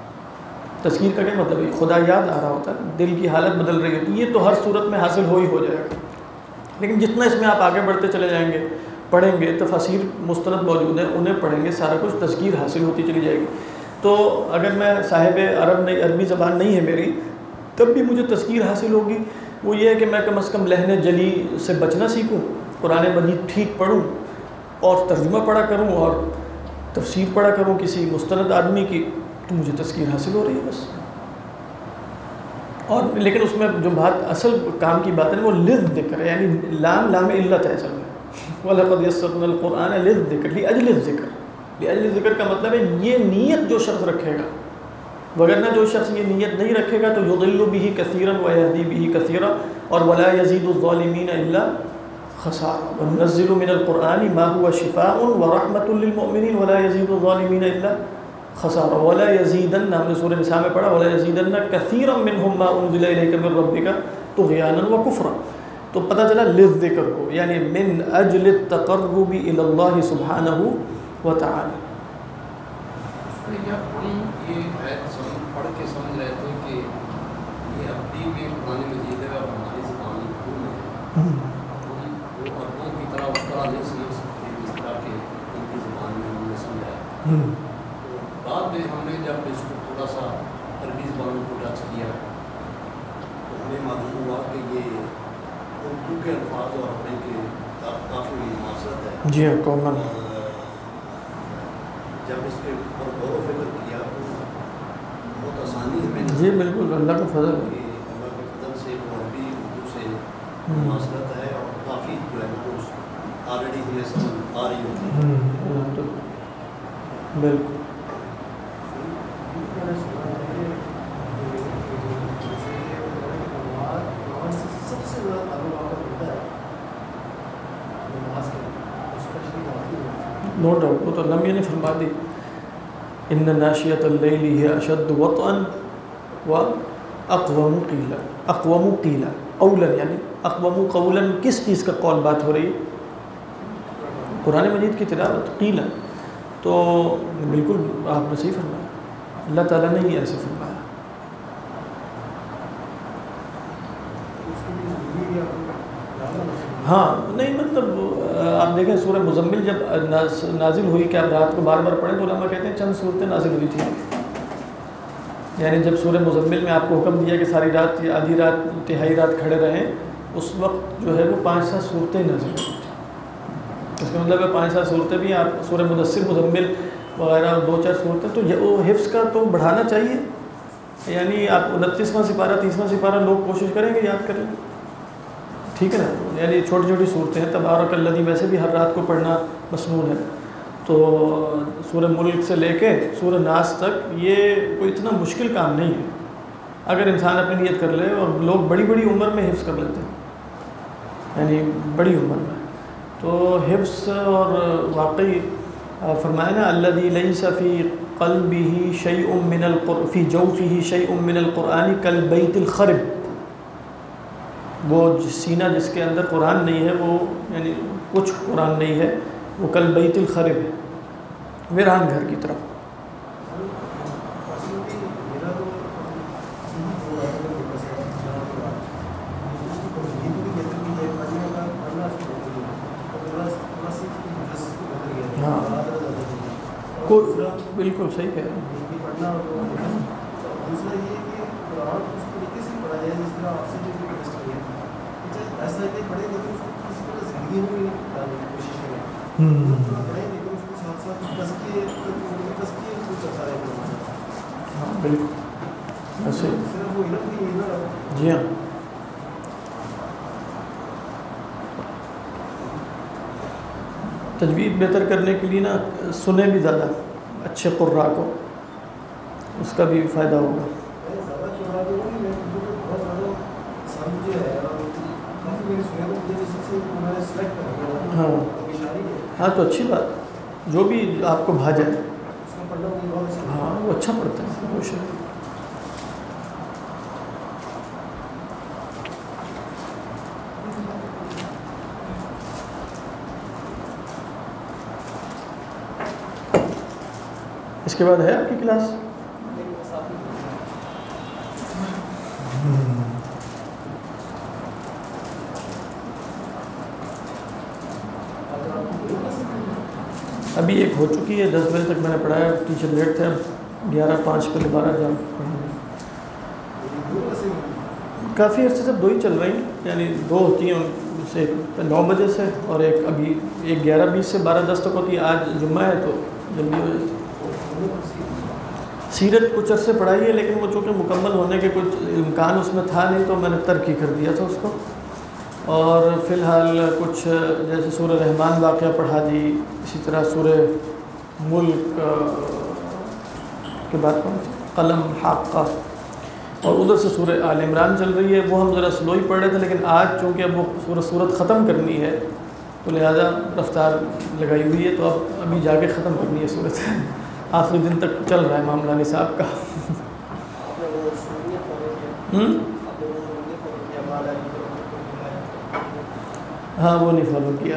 تذکیر کا کیا مطلب ہے؟ خدا یاد آ رہا ہوتا ہے، دل کی حالت بدل رہی ہوتی ہے. یہ تو ہر صورت میں حاصل ہو جائے گا. لیکن جتنا اس میں آپ آگے بڑھتے چلے جائیں گے، پڑھیں گے، تفاسیر مستند موجود ہیں، انہیں پڑھیں گے، سارا کچھ تذکیر حاصل ہوتی چلی جائے گی. تو اگر میں صاحب عربی زبان نہیں ہے میری، تب بھی مجھے تذکیر حاصل ہوگی. وہ یہ ہے کہ میں کم از کم لہن جلی سے بچنا سیکھوں، قرآن مجید ٹھیک پڑھوں اور ترجمہ پڑھا کروں اور تفسیر پڑھا کروں کسی مستند آدمی کی، تو مجھے تذکیر حاصل ہو رہی ہے بس. اور لیکن اس میں جو بات اصل کام کی بات ہے وہ للذکر ہے، یعنی لام علت ہے اصل میں. وَلَقَدْ يَسَّرْنَا الْقُرْآنَ لِلذِّكْرِ لِأَجْلِ الذِّكْرِ. لِأَجْلِ الذِّكْر کا مطلب ہے یہ نیت جو شخص رکھے گا، وگرنہ جو شخص یہ نیت نہیں رکھے گا تو يُضِلُّ بِهِ كَثِيرًا وَيَهْدِي بِهِ كَثِيرًا. اور وَلَا يَزِيدُ الظَّالِمِينَ إِلَّا خَسَارًا. وَنُنَزِّلُ مِنَ الْقُرْآنِ مَا هُوَ شِفَاءٌ وَرَحْمَةٌ لِّلْمُؤْمِنِينَ وَلَا يَزِيدُ الظَّالِمِينَ إِلَّا خَسَارًا. وَلَا يَزِيدَنَّ، ہم نے سورہ نساء میں پڑھا، وَلَا يَزِيدَنَّ كَثِيرًا مِّنْهُم مَّا أُنزِلَ إِلَيْكَ مِن رَّبِّكَ طُغْيَانًا وَكُفْرًا. تو پتہ چلا للذکر کو، یعنی من اجل التقرب الى اللہ سبحانہ وتعالی. یہ آیت پڑھ کے سمجھ رہے تھے کہ یہ عربی میں قرآن مجید ہے اور ہماری زبان اردو میں ہے. ہم وہ عربوں کی طرح اس طرح نہیں سمجھ سکتے جس طرح کہ ان کی زبان میں ہم نے سمجھا ہے. تو بعد میں ہم نے جب اس کو تھوڑا سا عربی زبان کو ٹچ کیا تو ہمیں معلوم ہوا کہ یہ اردو کے الفاظ اور اپنے کے کافی مناسبت ہے. جی ہاں، کامن. جب اس کے اوپر غور و فکر کیا تو بہت آسانی ہمیں. جی بالکل، اللہ کا فضل ہے. اللہ کے فضل سے وہ عربی اردو سے مناسبت ہے اور کافی جو ہے نا آلریڈی ہمیں سمجھ آ رہی ہوتی ہے. بالکل. نو ڈاؤٹ، وہ تو نبی نے فرما دی ان ناشیۃ اللیل ہی اشد وطئا واقوم قیلا. اقوم قیلا اولا، یعنی اقوم قولا کس چیز کا قول بات ہو رہی ہے؟ قرآن مجید کی تلاوت. قیلا تو بالکل آپ نے صحیح فرمایا، اللہ تعالیٰ نے ہی ایسے فرمایا. ہاں نہیں مطلب آپ دیکھیں سورہ مزمل جب نازل ہوئی کہ آپ رات کو بار بار پڑھیں تو علماء کہتے ہیں چند صورتیں نازل ہوئی تھیں. یعنی جب سورہ مزمل میں آپ کو حکم دیا کہ ساری رات یا آدھی رات تہائی رات کھڑے رہیں، اس وقت جو ہے وہ 5-7 صورتیں نازل ہوئی تھیں. اس کا مطلب ہے 5-7 صورتیں بھی آپ سورہ مدثر، مزمل وغیرہ 2-4 صورتیں تو وہ حفظ کا تو بڑھانا چاہیے. یعنی آپ 29واں سپارہ 30واں سپارہ لوگ کوشش کریں گے یاد کریں، ٹھیک ہے نا. یعنی چھوٹی چھوٹی صورتیں ہیں. تبارک الذی ویسے بھی ہر رات کو پڑھنا مسنون ہے. تو سورہ ملک سے لے کے سورہ ناس تک یہ کوئی اتنا مشکل کام نہیں ہے. اگر انسان اپنی نیت کر لے، اور لوگ بڑی بڑی عمر میں حفظ کر لیتے ہیں، یعنی بڑی عمر میں، تو حفظ اور واقعی فرمایا نا الذی لیس فی قلبہ شیء من فی جوفہ شیء من القرآن کالبیت الخرب، وہ سینہ جس کے اندر قرآن نہیں ہے، وہ یعنی کچھ قرآن نہیں ہے، وہ کالبیت الخرب ہے، ویران گھر کی طرف۔ ہاں بالکل صحیح کہہ رہے ہیں۔ دوسرا یہ کہ قرآن اس طریقے سے پڑھا جائے جس طرح آپ سے جو ریکویسٹ کی ہے، ایسا کہ پڑھیں لیکن اس کو کسی طرح زندگی میں ڈالنے کی کوشش کریں، پڑھیں لیکن اس کو ساتھ ساتھ تزکیے کو کرتا رہے۔ ہاں بالکل ایسے صرف وہ علم بھی نہیں نا۔ جی ہاں، تجوید بہتر کرنے کے لیے نا سنیں بھی زیادہ اچھے قراء کو، اس کا بھی فائدہ ہوگا۔ زیادہ قرآن کو نہیں، میں بہت زیادہ سمجھے ہے اور کافی میری سنے تو مجھے جس سے میں نے سلیکٹ کر ہاں اشاری ہے، ہاں تو اچھی بات، جو بھی آپ کو بھا جائے، اس کو پڑھنا مجھے بہت اچھا ہاں وہ اچھا پڑھتا ہے وہ شاید۔ اس کے بعد ہے آپ کی کلاس؟ ابھی ایک ہو چکی ہے، 10 بجے تک میں نے پڑھایا، ٹیچر لیٹ تھے، اب 11:05 پہ دوبارہ جا پڑھیں گے۔ کافی عرصے سے 2 ہی چل رہی ہیں، یعنی 2 ہوتی ہیں، ان سے ایک 9 بجے سے اور ایک ابھی ایک 11:20 سے 12:10 تک ہوتی ہے۔ آج جمعہ ہے تو جلدی ہو جائے۔ سیرت کچھ عرصے پڑھائی ہے، لیکن وہ چونکہ مکمل ہونے کے کچھ امکان اس میں تھا نہیں تو میں نے ترک ہی کر دیا تھا اس کو، اور فی الحال کچھ جیسے سورہ رحمان واقعہ پڑھا دی، اسی طرح سورہ ملک کے بعد قلم حاقہ، اور ادھر سے سورہ آل عمران چل رہی ہے، وہ ہم ذرا سلو ہی پڑھ رہے تھے، لیکن آج چونکہ اب وہ سورت ختم کرنی ہے تو لہذا رفتار لگائی ہوئی ہے، تو اب ابھی جا کے ختم کرنی ہے سورت، آخری دن تک چل رہا ہے معاملہ نصاب کا۔ ہاں وہ نہیں فالو کیا۔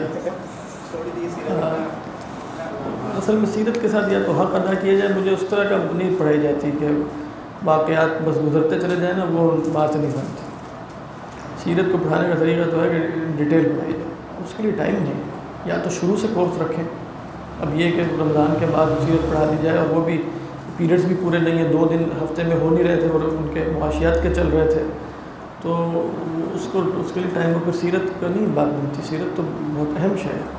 اصل میں سیرت کے ساتھ یا تو حق ادا کیا جائے، مجھے اس طرح کا نہیں پڑھائی جاتی کہ واقعات بس گزرتے چلے جائیں نا، وہ بات نہیں بنتی۔ سیرت کو پڑھانے کا طریقہ تو ہے کہ ڈیٹیل پڑھائی جائے، اس کے لیے ٹائم نہیں ہے، یا تو شروع سے کورس رکھیں۔ اب یہ کہ رمضان کے بعد سیرت پڑھا دی جائے، اور وہ بھی پیریڈز بھی پورے نہیں ہیں، 2 دن ہفتے میں ہو نہیں رہے تھے اور ان کے معاشیات کے چل رہے تھے، تو اس کے لیے ٹائم پر سیرت کا نہیں بات بنتی۔ سیرت تو بہت اہم شے ہے۔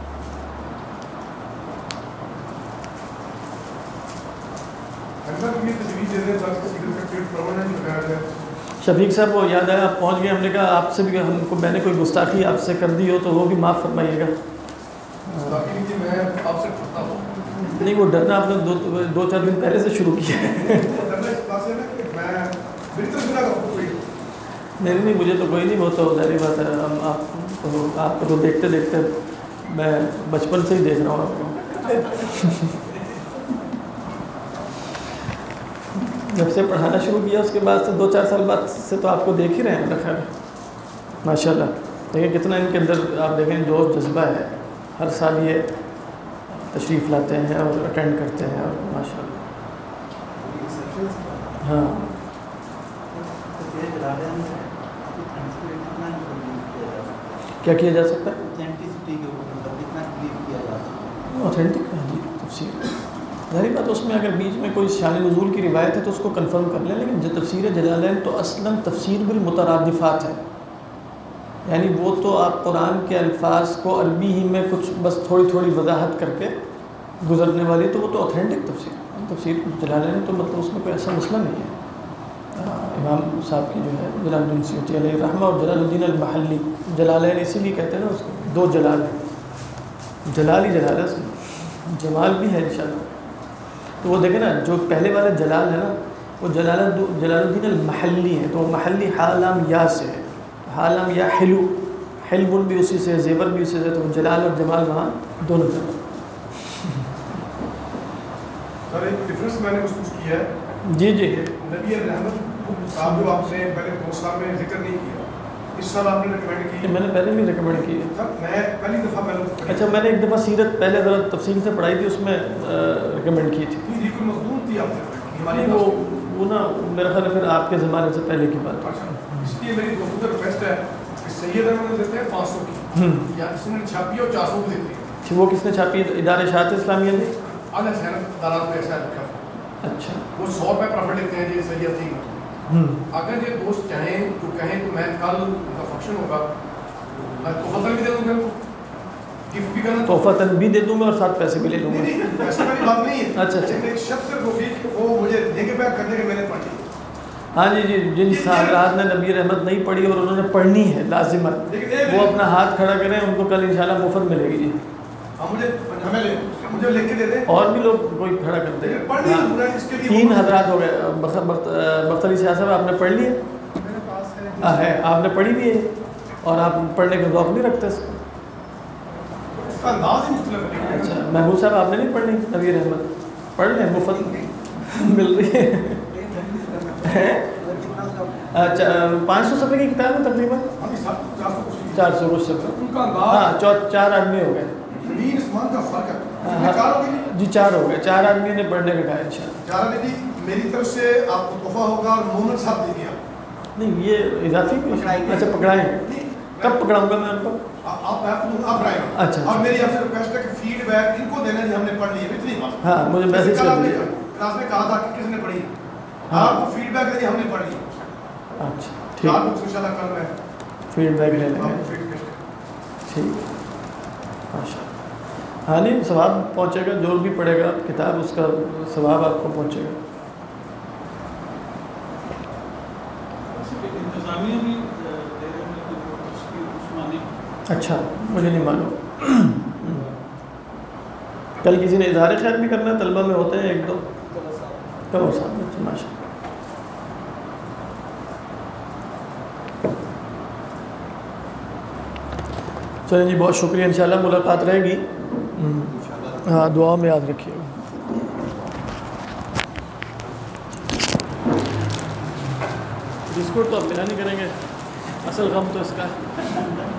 شفیق صاحب وہ یاد آیا، آپ پہنچ گئے، ہم نے کہا آپ سے بھی، ہم کو میں نے کوئی گستاخی آپ سے کر دی ہو تو وہ بھی معاف فرمائیے گا۔ نہیں وہ ڈرنا آپ نے 2-4 دن پہلے سے شروع کیا ہے۔ نہیں مجھے تو کوئی نہیں، وہ تو ظاہری بات ہے، آپ کو تو دیکھتے دیکھتے میں بچپن سے ہی دیکھ رہا ہوں آپ کو۔ جب سے پڑھانا شروع کیا اس کے بعد سے 2-4 سال بعد سے تو آپ کو دیکھ ہی رہے ہیں، میرا خیال ہے ماشاء اللہ۔ دیکھیں کتنا ان کے اندر آپ دیکھیں جوش جذبہ ہے، ہر سال یہ تشریف لاتے ہیں اور اٹینڈ کرتے ہیں، اور ماشاء اللہ ہاں۔ کیا کیا جا سکتا ہے؟ اوتھینٹک تفسیر، ظاہری بات اس میں اگر بیچ میں کوئی شان نزول کی روایت ہے تو اس کو کنفرم کر لیں، لیکن جو تفسیر جلالین تو اصلاً تفسیر بالمترادفات ہے، یعنی وہ تو آپ قرآن کے الفاظ کو عربی ہی میں کچھ بس تھوڑی تھوڑی وضاحت کر کے گزرنے والی، تو وہ تو اوتھینٹک تفسیر جلالین تو مطلب اس میں کوئی ایسا مسئلہ نہیں ہے۔ امام صاحب کی جو ہے جلال الدین سیوطی علیہ الرحمہ اور جلال الدین المحلی، جلالین اسی لیے کہتے ہیں نا اس کو، 2 جلال ہیں، جلال ہی جلال ہے، اس میں جمال بھی ہے انشاءاللہ۔ تو وہ دیکھیں نا جو پہلے والے جلال ہے نا، وہ جلال الدین المحلی ہے، تو وہ محلی حالام یا سے ہے، حالام یا حلو، حلم بھی اسی سے، زیور بھی اسی سے، تو جلال اور جمال وہاں دونوں طرف۔ سر ایک ڈفرینس میں نے محسوس کیا ہے جی جی کہ نبی رحمت صاحب جو آپ نے پہلے 2 سال میں ذکر نہیں کیا، اس سال آپ نے ریکمینڈ کی۔ میں نے پہلے بھی ریکمینڈ کی ہے۔ سر میں پہلی دفعہ میں نے اچھا میں نے ایک دفعہ سیرت پہلے ذرا تفصیل سے پڑھائی تھی، اس میں ریکمینڈ کی تھی۔ یہ کوئی مضمون تھی آپ نے نہیں وہ نا میرا خیال ہے پھر آپ کے زمانے سے پہلے کی بات ہے۔ اچھا، اس لیے میری دوستوں سے ریکویسٹ ہے کہ سید احمد دیتے ہیں 500 کی، یا کسی نے چھاپی اور 400 کی دیتی ہے۔ وہ کس نے چھاپی؟ ادارے اشاعت اسلامیہ نے؟ اعلیٰ صنعت ادارات میں ایسا لکھا ہے، اچھا وہ 100 روپے پروفٹ لیتے ہیں جی سید تھی۔ اگر یہ دوست چاہیں تو کہیں تو میں کل ان کا فنکشن ہوگا، میں تحفہ بھی دے دوں گا، گفٹ بھی کرنا، تحفہ بھی دے دوں گا اور ساتھ پیسے بھی لے لوں گا۔ نہیں ایسی والی بات نہیں ہے۔ اچھا اچھا ایک شخص صرف وہ مجھے دے کے بیک کرنے کے میں نے پڑھی۔ ہاں جی جی، جن حضرات نے نبی رحمت نہیں پڑھی اور انہوں نے پڑھنی ہے لازمت، وہ اپنا ہاتھ کھڑا کریں، ان کو کل انشاءاللہ مفت ملے گی جی۔ مجھے لکھ کے دے دیں، اور بھی لوگ کوئی کھڑا کرتے ہیں۔ پڑھنی ہے اس کے لیے 3 حضرات ہو گئے۔ بخت علی شاہ صاحب آپ نے پڑھ لی ہے؟ میرے پاس ہے، آپ نے پڑھی بھی ہے اور آپ پڑھنے کا ذوق نہیں رکھتے اس کو؟ اس کا انداز ہی مختلف ہے۔ اچھا محبوب صاحب آپ نے نہیں پڑھنی نبی رحمت؟ پڑھ لیں، مفت مل رہی ہے۔ اچھا 500 صفحے کی کتاب ہے تقریباً، 400 کچھ صفحے۔ ہاں 4 آدمی ہو گئے زمین آسمان کا فرق ہے۔ 4 ہو گئی جی، 4 ہو گئے، 4 آدمی نے پڑھنے کا کہا انشاءاللہ۔ 4 آدمی میری طرف سے آپ کو تحفہ ہوگا اور محمد صاحب دے دیا۔ نہیں یہ اضافی کچھ؟ اچھا پکڑائیں گے، کب پکڑاؤں گا میں ان کو؟ آپ رائے گا۔ اچھا اور میری آپ سے ریکویسٹ ہے کہ فیڈ بیک ان کو دینا، ہم نے پڑھ لی ہے اتنی بات۔ ہاں مجھے میسج کر دیجیے۔ کلاس میں کہا تھا کہ کس نے پڑھی، آپ کو فیڈ بیک دیں، ہم نے پڑھ لی۔ اچھا 4 ٹھیک، بکس انشاءاللہ کل میں فیڈ بیک لے لیں آپ گے۔ کو فیڈ بیک۔ ٹھیک ماشاء اللہ۔ ہاں نہیں ثواب پہنچے گا، جو بھی پڑھے گا کتاب اس کا ثواب آپ کو پہنچے گا۔ انتظامیہ بھی دے رہے ہیں اس کی عثمانی۔ اچھا مجھے نہیں معلوم۔ کل کسی نے اظہار خیر بھی کرنا ہے، طلبہ میں ہوتے ہیں 1-2 کرو صاحب۔ اچھا ماشاء اللہ۔ چلیں جی بہت شکریہ، انشاءاللہ ملاقات رہے گی۔ ہاں دعا میں یاد رکھیے گا۔ بسکٹ تو اب ملا نہیں کریں گے، اصل غم تو اس کا